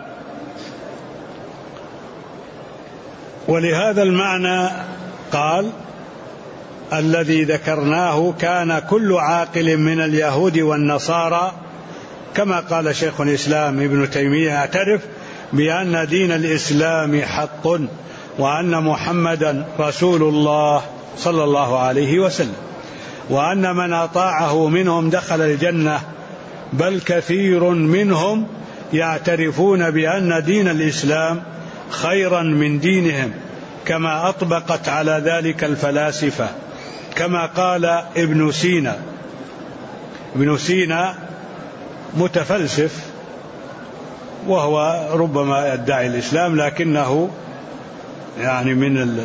ولهذا المعنى قال الذي ذكرناه كان كل عاقل من اليهود والنصارى، كما قال شيخ الإسلام ابن تيمية، اعترف بأن دين الإسلام حق وأن محمدا رسول الله صلى الله عليه وسلم، وأن من أطاعه منهم دخل الجنة، بل كثير منهم يعترفون بأن دين الإسلام خيرا من دينهم، كما أطبقت على ذلك الفلاسفة، كما قال ابن سينا. ابن سينا متفلسف وهو ربما يدعي الإسلام لكنه يعني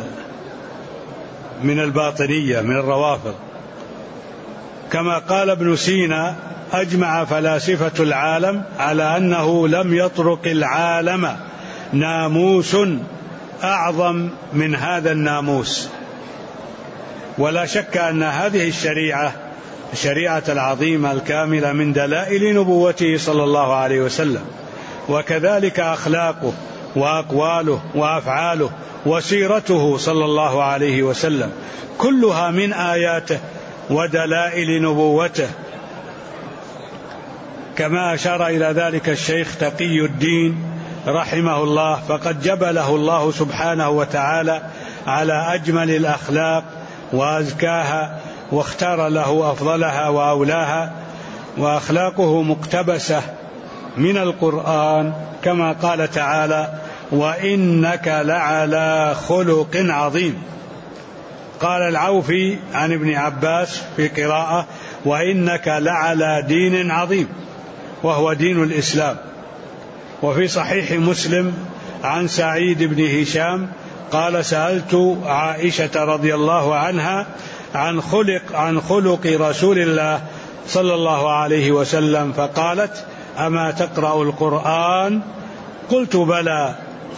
من الباطنية، من الروافض. كما قال ابن سينا أجمع فلاسفة العالم على أنه لم يطرق العالم ناموس أعظم من هذا الناموس، ولا شك أن هذه الشريعة العظيمة الكاملة من دلائل نبوته صلى الله عليه وسلم، وكذلك أخلاقه وأقواله وأفعاله وسيرته صلى الله عليه وسلم كلها من آياته ودلائل نبوته، كما أشار إلى ذلك الشيخ تقي الدين رحمه الله، فقد جبله الله سبحانه وتعالى على أجمل الأخلاق وأزكاها، واختار له أفضلها وأولاها، وأخلاقه مقتبسة من القرآن، كما قال تعالى وإنك لعلى خلق عظيم. قال العوفي عن ابن عباس في قراءة وإنك لعلى دين عظيم، وهو دين الإسلام. وفي صحيح مسلم عن سعيد بن هشام قال سألت عائشة رضي الله عنها عن خلق رسول الله صلى الله عليه وسلم، فقالت أما تقرأ القرآن؟ قلت بلى،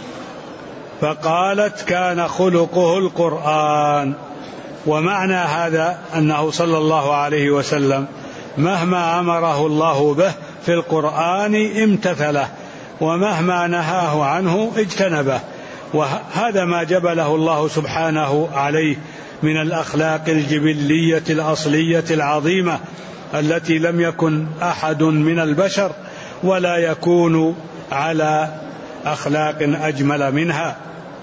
فقالت كان خلقه القرآن. ومعنى هذا أنه صلى الله عليه وسلم مهما أمره الله به في القرآن امتثله، ومهما نهاه عنه اجتنبه، وهذا ما جبله الله سبحانه عليه من الأخلاق الجبلية الأصلية العظيمة التي لم يكن أحد من البشر ولا يكون على أخلاق أجمل منها.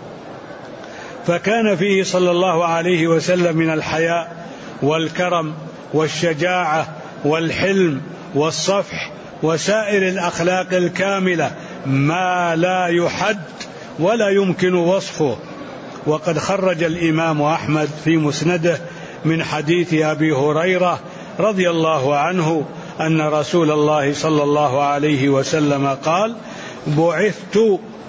فكان فيه صلى الله عليه وسلم من الحياء والكرم والشجاعة والحلم والصفح وسائر الأخلاق الكاملة ما لا يحد ولا يمكن وصفه. وقد خرج الإمام أحمد في مسنده من حديث أبي هريرة رضي الله عنه أن رسول الله صلى الله عليه وسلم قال بعثت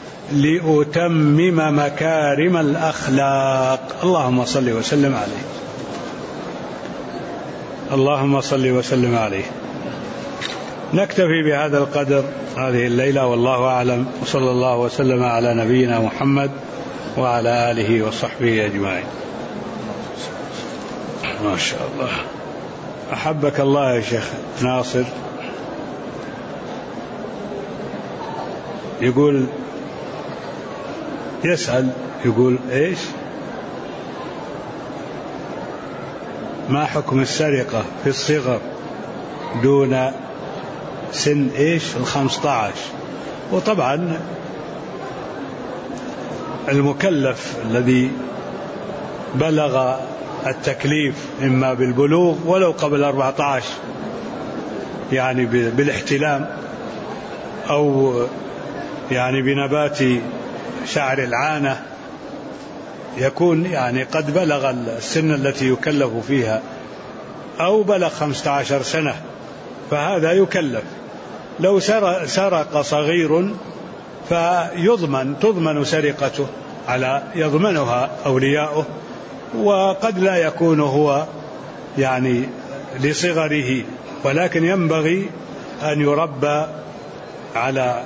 لأتمم مكارم الأخلاق. اللهم صل وسلم عليه، اللهم صل وسلم عليه. نكتفي بهذا القدر هذه الليلة، والله أعلم، وصلى الله وسلم على نبينا محمد وعلى آله وصحبه أجمعين. ما شاء الله. أحبك الله يا شيخ ناصر. يقول يسأل يقول إيش ما حكم السرقة في الصغر دون سن إيش 15؟ وطبعا المكلف الذي بلغ التكليف إما بالبلوغ ولو قبل 14 يعني بالاحتلام أو يعني بنبات شعر العانة، يكون يعني قد بلغ السن التي يكلف فيها أو بلغ 15 سنة، فهذا يكلف. لو سرق صغير تضمن سرقته يضمنها أولياؤه، وقد لا يكون هو يعني لصغره، ولكن ينبغي أن يربى على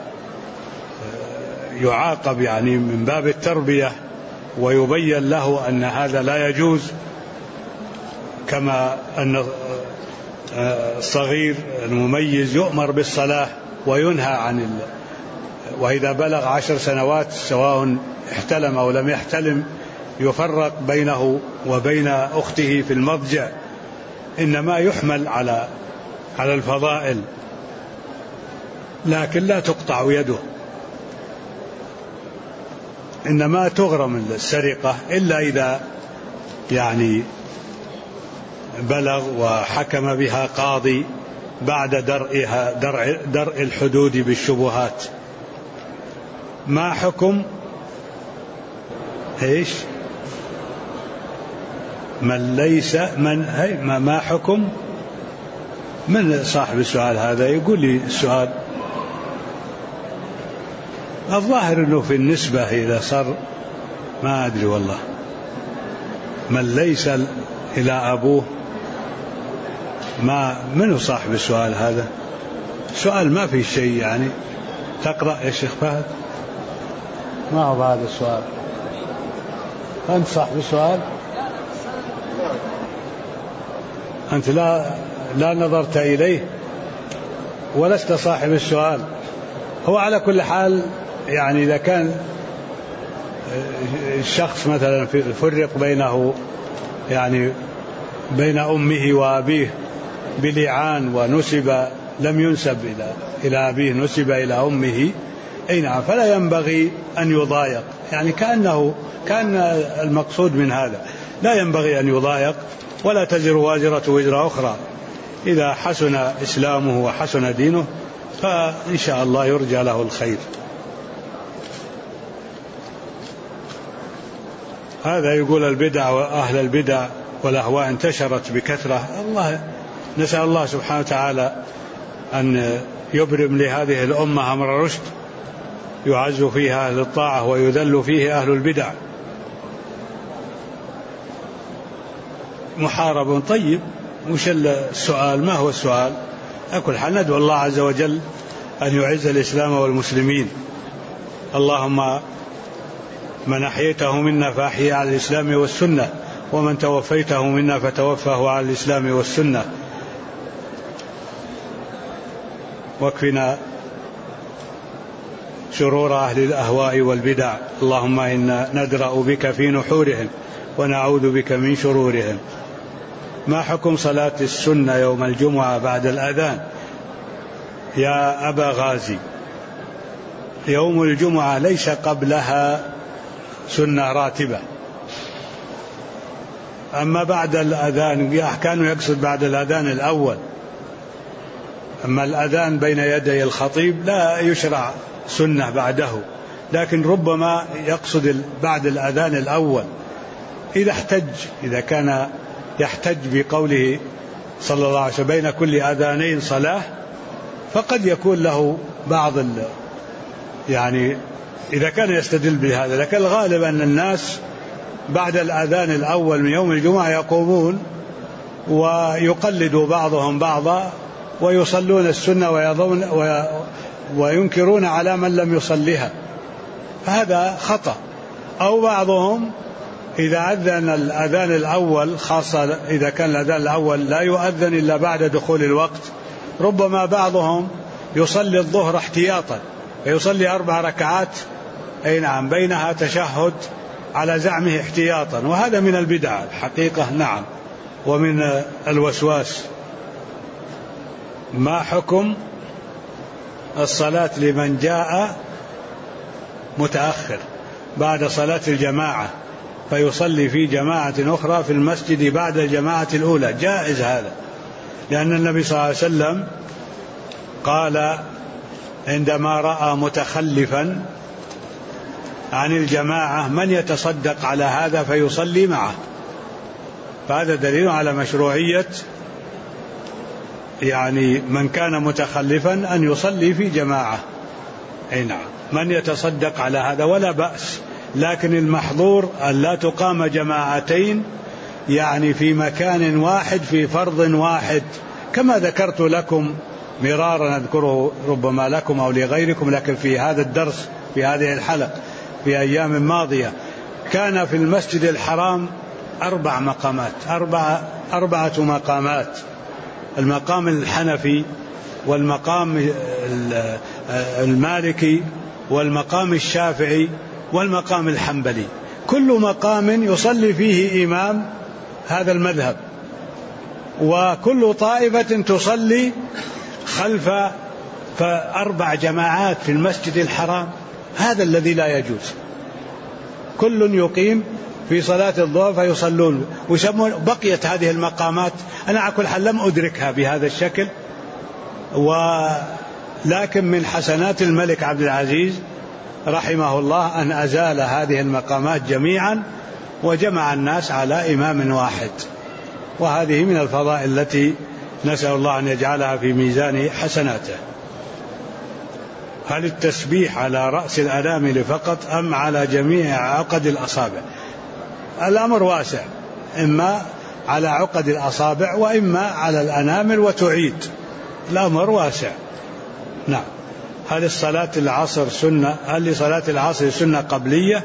يعاقب يعني من باب التربية، ويبين له أن هذا لا يجوز، كما أن الصغير المميز يؤمر بالصلاة وينهى عن وإذا بلغ 10 سنوات سواء احتلم أو لم يحتلم يفرق بينه وبين أخته في المضجع، إنما يحمل على الفضائل، لكن لا تقطع يده، إنما تغرم السرقة إلا إذا يعني بلغ وحكم بها قاضي بعد درء الحدود بالشبهات. ما حكم إيش من ليس ما حكم من صاحب السؤال هذا؟ يقول لي السؤال الظاهر أنه في النسبة إذا صار ما أدري والله، من ليس إلى أبوه منو صاحب السؤال هذا؟ سؤال ما في شيء يعني. تقرأ يا شيخ فهد؟ ما هو هذا السؤال؟ أنت صاحب السؤال؟ أنت لا نظرت إليه ولست صاحب السؤال. هو على كل حال يعني إذا كان الشخص مثلا فرق بينه يعني بين أمه وأبيه بلعان ونسب لم ينسب إلى أبيه، نسب إلى أمه، أي نعم، فلا ينبغي أن يضايق، يعني كان المقصود من هذا لا ينبغي أن يضايق، ولا تزر وازرة وزر أخرى. إذا حسن إسلامه وحسن دينه فإن شاء الله يرجى له الخير. هذا يقول البدع وأهل البدع والأهواء انتشرت بكثرة. نسأل الله سبحانه وتعالى أن يبرم لهذه الأمة أمر رشد يعز فيها أهل الطاعة ويذل فيه أهل البدع. محارب طيب. مش السؤال؟ ما هو السؤال؟ أكل حال ندعو الله عز وجل أن يعز الإسلام والمسلمين. اللهم من أحييته منا فأحيي على الإسلام والسنة، ومن توفيته منا فتوفه على الإسلام والسنة، واكفنا شرور أهل الأهواء والبدع. اللهم إنا ندرأ بك في نحورهم ونعوذ بك من شرورهم. ما حكم صلاة السنة يوم الجمعة بعد الأذان يا أبا غازي؟ يوم الجمعة ليس قبلها سنة راتبة، أما بعد الأذان كانوا يقصد بعد الأذان الأول، أما الأذان بين يدي الخطيب لا يشرع سنة بعده، لكن ربما يقصد بعد الأذان الأول إذا كان يحتج بقوله صلى الله عليه وسلم بين كل أذانين صلاة، فقد يكون له بعض يعني إذا كان يستدل بهذا، لكن الغالب أن الناس بعد الأذان الأول من يوم الجمعة يقومون ويقلد بعضهم بعضا ويصلون السنة وينكرون على من لم يصليها، هذا خطأ. أو بعضهم إذا أذن الأذان الأول، خاصة إذا كان الأذان الأول لا يؤذن إلا بعد دخول الوقت، ربما بعضهم يصلي الظهر احتياطا فيصلي 4 ركعات نعم بينها تشهد على زعمه احتياطا، وهذا من البدع الحقيقة نعم ومن الوسواس. ما حكم الصلاة لمن جاء متأخر بعد صلاة الجماعة فيصلي في جماعة أخرى في المسجد بعد الجماعة الأولى؟ جائز هذا، لأن النبي صلى الله عليه وسلم قال عندما رأى متخلفا عن الجماعة من يتصدق على هذا فيصلي معه، فهذا دليل على مشروعية يعني من كان متخلفا أن يصلي في جماعة. نعم من يتصدق على هذا ولا بأس، لكن المحظور أن لا تقام جماعتين يعني في مكان واحد في فرض واحد، كما ذكرت لكم مرارا أذكره ربما لكم أو لغيركم، لكن في هذا الدرس في هذه الحلقة في أيام ماضية كان في المسجد الحرام 4 مقامات، 4 مقامات: المقام الحنفي والمقام المالكي والمقام الشافعي والمقام الحنبلي، كل مقام يصلي فيه إمام هذا المذهب، وكل طائفة تصلي خلف 4 جماعات في المسجد الحرام، هذا الذي لا يجوز. كل يقيم في صلاة الظهر فيصلون ويسمون بقية هذه المقامات. أنا على كل حال لم أدركها بهذا الشكل، ولكن من حسنات الملك عبد العزيز رحمه الله أن أزال هذه المقامات جميعا وجمع الناس على إمام واحد، وهذه من الفضائل التي نسأل الله أن يجعلها في ميزان حسناته. هل التسبيح على رأس الأنامل فقط أم على جميع عقد الأصابع؟ الأمر واسع، إما على عقد الأصابع وإما على الأنامل وتعيد، الأمر واسع. نعم. هل الصلاة العصر سنة؟ هل لصلاة العصر سنة قبلية؟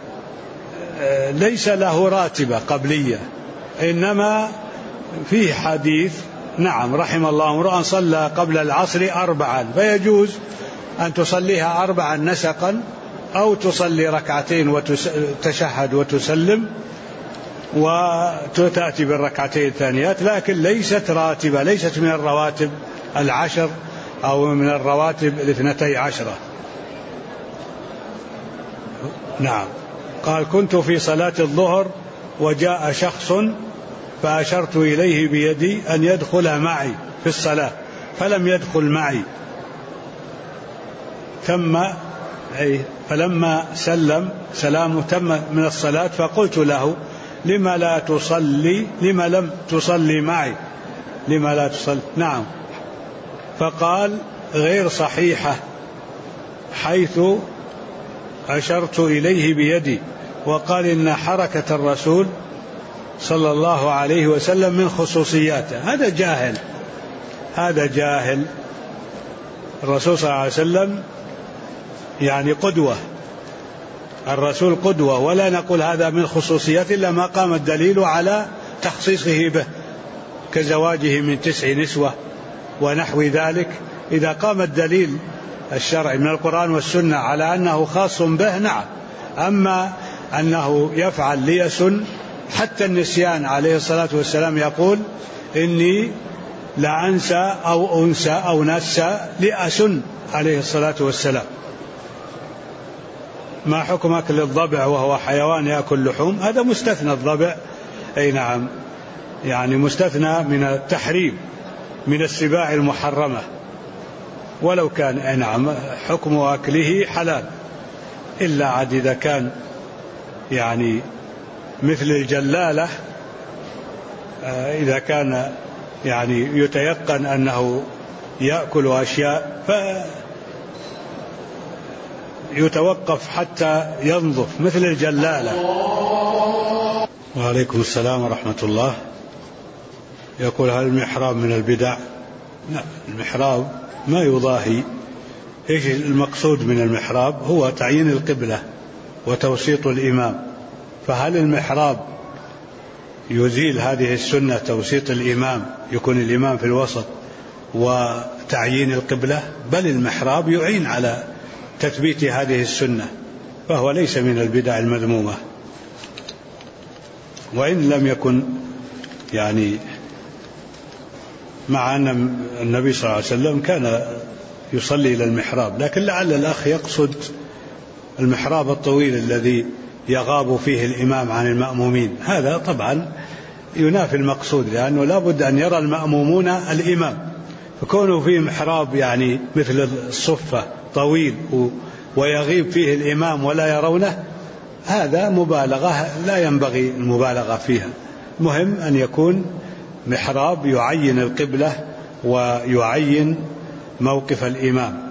ليس له راتبة قبلية، إنما فيه حديث نعم رحم الله امرأ صلى قبل العصر 4 فيجوز أن تصليها 4 نسقا، أو تصلي 2 وتشهد وتسلم وتأتي بالركعتين الثانيات، لكن ليست راتبة، ليست من الرواتب 10 أو من الرواتب 12. نعم. قال كنت في صلاة الظهر وجاء شخص فأشرت إليه بيدي أن يدخل معي في الصلاة فلم يدخل معي، فلما سلام تم من الصلاة فقلت له لما لم تصلي معي، لما لا تصلي؟ نعم. فقال غير صحيحة، حيث أشرت إليه بيدي، وقال إن حركة الرسول صلى الله عليه وسلم من خصوصياته. هذا جاهل. الرسول صلى الله عليه وسلم يعني قدوة، الرسول قدوة، ولا نقول هذا من خصوصيات إلا ما قام الدليل على تخصيصه به، كزواجه من 9 نسوة ونحو ذلك. إذا قام الدليل الشرعي من القرآن والسنة على أنه خاص به نعم، أما أنه يفعل ليسن، حتى النسيان عليه الصلاة والسلام يقول إني لا أنسى أو أنسى أو نسى لأسن عليه الصلاة والسلام. ما حكم أكل الضبع وهو حيوان يأكل لحوم؟ هذا مستثنى الضبع، أي نعم، يعني مستثنى من التحريم من السباع المحرمة، ولو كان أي نعم حكم أكله حلال، إلا عاد إذا كان يعني مثل الجلالة، إذا كان يعني يتيقن أنه يأكل أشياء فيتوقف حتى ينظف مثل الجلالة. وعليكم السلام ورحمة الله. يقول هل المحراب من البدع؟ المحراب ما يضاهي. إيش المقصود من المحراب؟ هو تعيين القبلة وتوسيط الإمام. فهل المحراب يزيل هذه السنة، توسيط الإمام، يكون الإمام في الوسط وتعيين القبلة؟ بل المحراب يعين على تثبيت هذه السنة، فهو ليس من البدع المذمومة. وإن لم يكن يعني مع أن النبي صلى الله عليه وسلم كان يصلي إلى المحراب، لكن لعل الأخ يقصد المحراب الطويل الذي يغاب فيه الإمام عن المأمومين. هذا طبعا ينافي المقصود، لأنه لا بد أن يرى المأمومون الإمام، فكونه فيه محراب يعني مثل الصفة طويل ويغيب فيه الإمام ولا يرونه، هذا مبالغة لا ينبغي المبالغة فيها. مهم أن يكون محراب يعين القبلة ويعين موقف الإمام.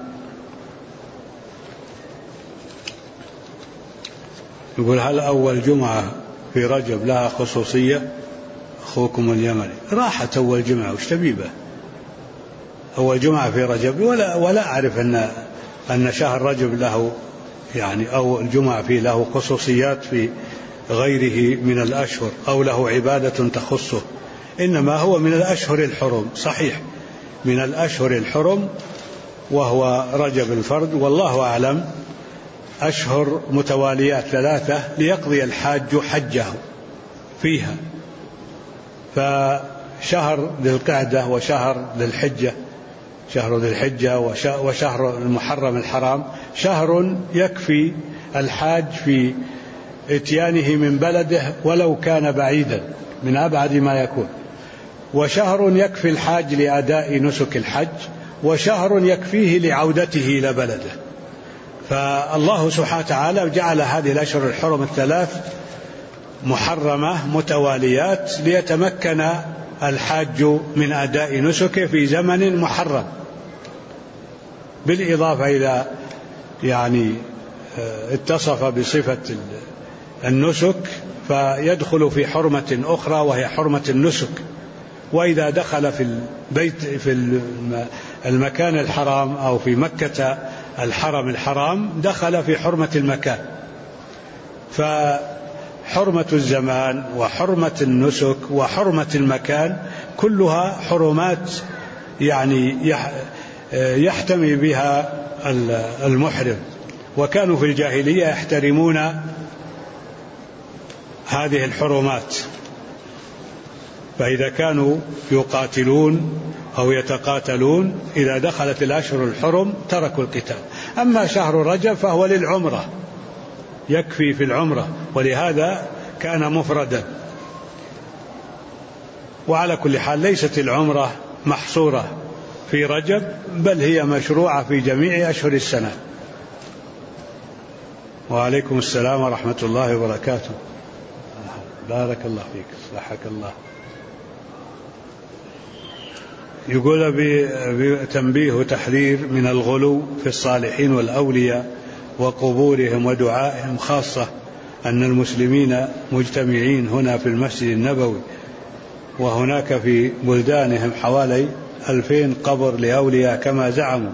يقول: هل أول جمعة في رجب لها خصوصية؟ أخوكم اليمني. راحت أول جمعة، وش تبيبه؟ أول جمعة في رجب، ولا أعرف أن شهر رجب له يعني أو الجمعة فيه له خصوصيات في غيره من الأشهر أو له عبادة تخصه، إنما هو من الأشهر الحرم. صحيح من الأشهر الحرم، وهو رجب الفرد، والله أعلم أشهر متواليات 3 ليقضي الحاج حجه فيها. فشهر ذي القعدة وشهر ذي الحجة، شهر ذي الحجة وشهر المحرم الحرام، شهر يكفي الحاج في اتيانه من بلده ولو كان بعيدا من أبعد ما يكون، وشهر يكفي الحاج لأداء نسك الحج، وشهر يكفيه لعودته إلى بلده. فالله سبحانه وتعالى جعل هذه الأشهر الحرم 3 محرمة متواليات ليتمكن الحاج من أداء نسكه في زمن محرم، بالإضافة إلى يعني اتصف بصفة النسك فيدخل في حرمة أخرى وهي حرمة النسك. وإذا دخل في البيت في المكان الحرام أو في مكة الحرم الحرام دخل في حرمة المكان. فحرمة الزمان وحرمة النسك وحرمة المكان كلها حرمات يعني يحتمي بها المحرم. وكانوا في الجاهلية يحترمون هذه الحرمات، فإذا كانوا يقاتلون أو يتقاتلون إذا دخلت الأشهر الحرم تركوا القتال. أما شهر رجب فهو للعمرة، يكفي في العمرة، ولهذا كان مفردا. وعلى كل حال ليست العمرة محصورة في رجب، بل هي مشروعة في جميع أشهر السنة. وعليكم السلام ورحمة الله وبركاته. بارك الله فيك، صحك الله. يقول بتنبيه وتحذير من الغلو في الصالحين والأولياء وقبورهم ودعائهم، خاصة أن المسلمين مجتمعين هنا في المسجد النبوي، وهناك في بلدانهم حوالي 2000 قبر لأولياء كما زعموا.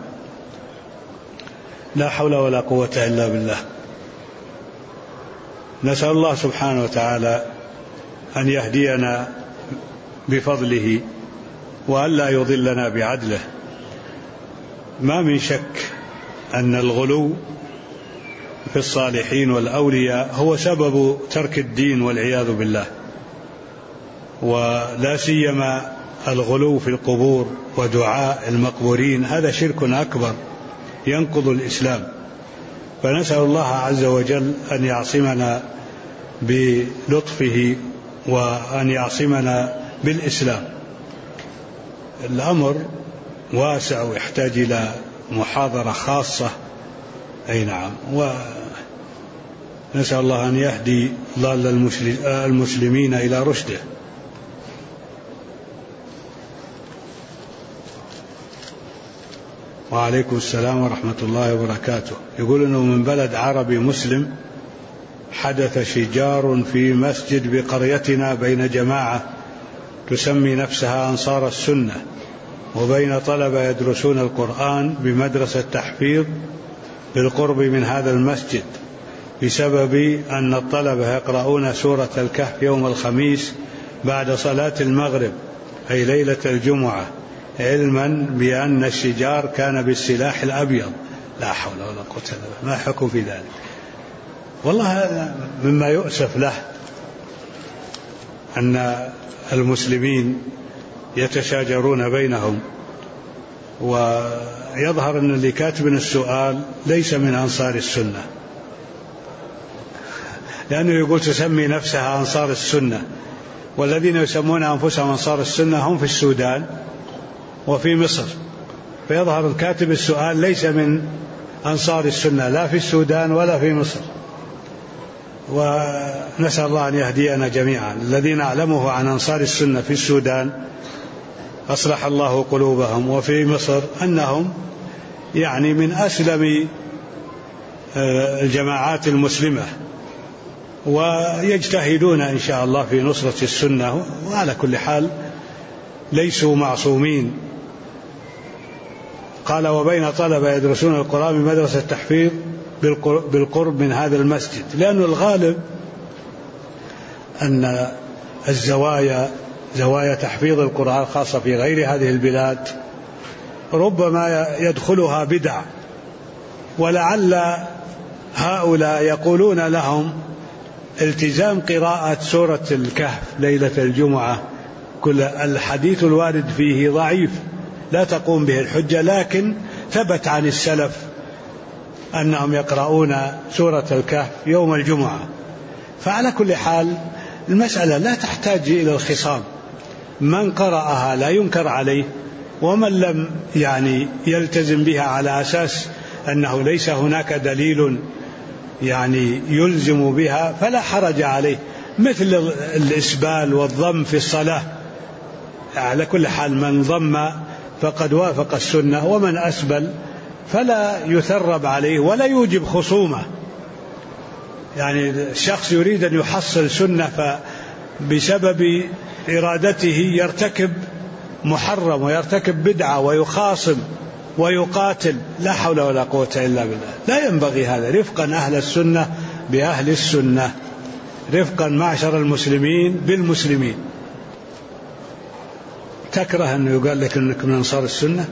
لا حول ولا قوة إلا بالله. نسأل الله سبحانه وتعالى أن يهدينا بفضله وألا يضلنا بعدله. ما من شك أن الغلو في الصالحين والأولياء هو سبب ترك الدين والعياذ بالله، ولا سيما الغلو في القبور ودعاء المقبورين، هذا شرك أكبر ينقض الإسلام. فنسأل الله عز وجل أن يعصمنا بلطفه وأن يعصمنا بالإسلام. الأمر واسع ويحتاج إلى محاضرة خاصة. أي نعم. ونسأل الله أن يهدي ضال المسلمين إلى رشده. وعليكم السلام ورحمة الله وبركاته. يقول أنه من بلد عربي مسلم حدث شجار في مسجد بقريتنا بين جماعة تسمي نفسها أنصار السنة، وبين طلبة يدرسون القرآن بمدرسة تحفيظ بالقرب من هذا المسجد، بسبب أن الطلبة يقرؤون سورة الكهف يوم الخميس بعد صلاة المغرب أي ليلة الجمعة، علما بأن الشجار كان بالسلاح الأبيض. لا حول ولا قوة إلا بالله. ما حكم في ذلك؟ والله هذا مما يؤسف له أن المسلمين يتشاجرون بينهم، ويظهر أن اللي كاتب السؤال ليس من أنصار السنة، لأنه يقول تسمي نفسها أنصار السنة، والذين يسمون أنفسهم أنصار السنة هم في السودان وفي مصر، فيظهر الكاتب السؤال ليس من أنصار السنة لا في السودان ولا في مصر. ونسأل الله أن يهدينا جميعا. الذين أعلمه عن أنصار السنة في السودان أصلح الله قلوبهم، وفي مصر أنهم يعني من أسلم الجماعات المسلمة، ويجتهدون إن شاء الله في نصرة السنة، وعلى كل حال ليسوا معصومين. قال وبين طلبة يدرسون القرآن بمدرسة تحفيظ بالقرب من هذا المسجد، لأن الغالب أن زوايا تحفيظ القرآن خاصة في غير هذه البلاد ربما يدخلها بدع، ولعل هؤلاء يقولون لهم التزام قراءة سورة الكهف ليلة الجمعة كل الحديث الوارد فيه ضعيف لا تقوم به الحجة، لكن ثبت عن السلف أنهم يقرؤون سورة الكهف يوم الجمعة. فعلى كل حال المسألة لا تحتاج إلى الخصام، من قرأها لا ينكر عليه، ومن لم يعني يلتزم بها على أساس أنه ليس هناك دليل يعني يلزم بها فلا حرج عليه، مثل الإسبال والضم في الصلاة. على كل حال من ضم فقد وافق السنة، ومن أسبل فلا يثرب عليه ولا يوجب خصومة. يعني الشخص يريد أن يحصل سنة فبسبب إرادته يرتكب محرم ويرتكب بدعة ويخاصم ويقاتل، لا حول ولا قوة إلا بالله. لا ينبغي هذا. رفقا أهل السنة بأهل السنة، رفقا معشر المسلمين بالمسلمين. تكره أنه يقال لك أنك من أنصار السنة؟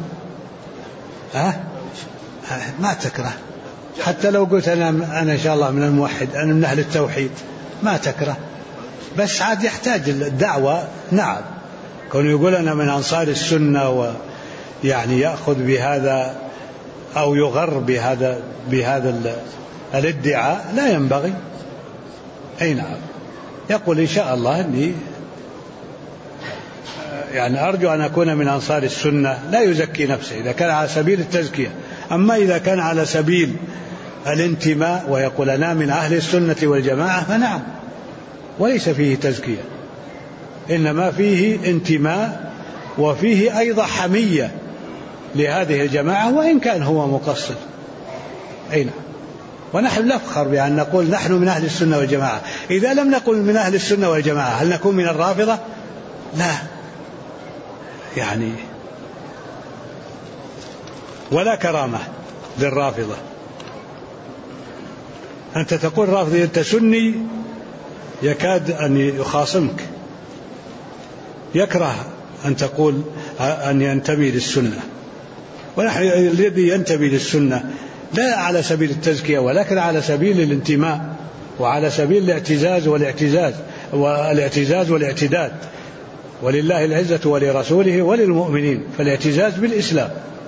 ما تكره، حتى لو قلت أنا إن شاء الله من الموحد، أنا من أهل التوحيد، ما تكره، بس عاد يحتاج الدعوة. نعم، كون يقول أنا من أنصار السنة ويعني يأخذ بهذا أو يغر بهذا الادعاء لا ينبغي. أي نعم، يقول إن شاء الله أني يعني أرجو أن أكون من أنصار السنة، لا يزكي نفسه إذا كان على سبيل التزكية. أما إذا كان على سبيل الانتماء ويقول أنا من أهل السنة والجماعة فنعم، وليس فيه تزكية، إنما فيه انتماء، وفيه أيضا حمية لهذه الجماعة وإن كان هو مقصر. أي نعم، ونحن نفخر بأن نقول نحن من أهل السنة والجماعة. إذا لم نقل من أهل السنة والجماعة هل نكون من الرافضة؟ لا، يعني ولا كرامة للرافضة. أنت تقول رافضي أنت سني يكاد أن يخاصمك، يكره أن تقول أن ينتمي للسنة. ونحن الذي ينتمي للسنة لا على سبيل التزكية ولكن على سبيل الانتماء، وعلى سبيل الاعتزاز والاعتداد. ولله العزة ولرسوله وللمؤمنين، فالاعتزاز بالإسلام.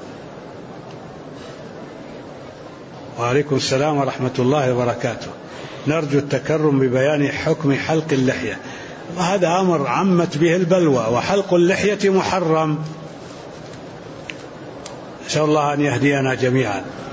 وعليكم السلام ورحمة الله وبركاته. نرجو التكرم ببيان حكم حلق اللحية. وهذا أمر عمت به البلوى، وحلق اللحية محرم. نسأل الله أن يهدينا جميعا.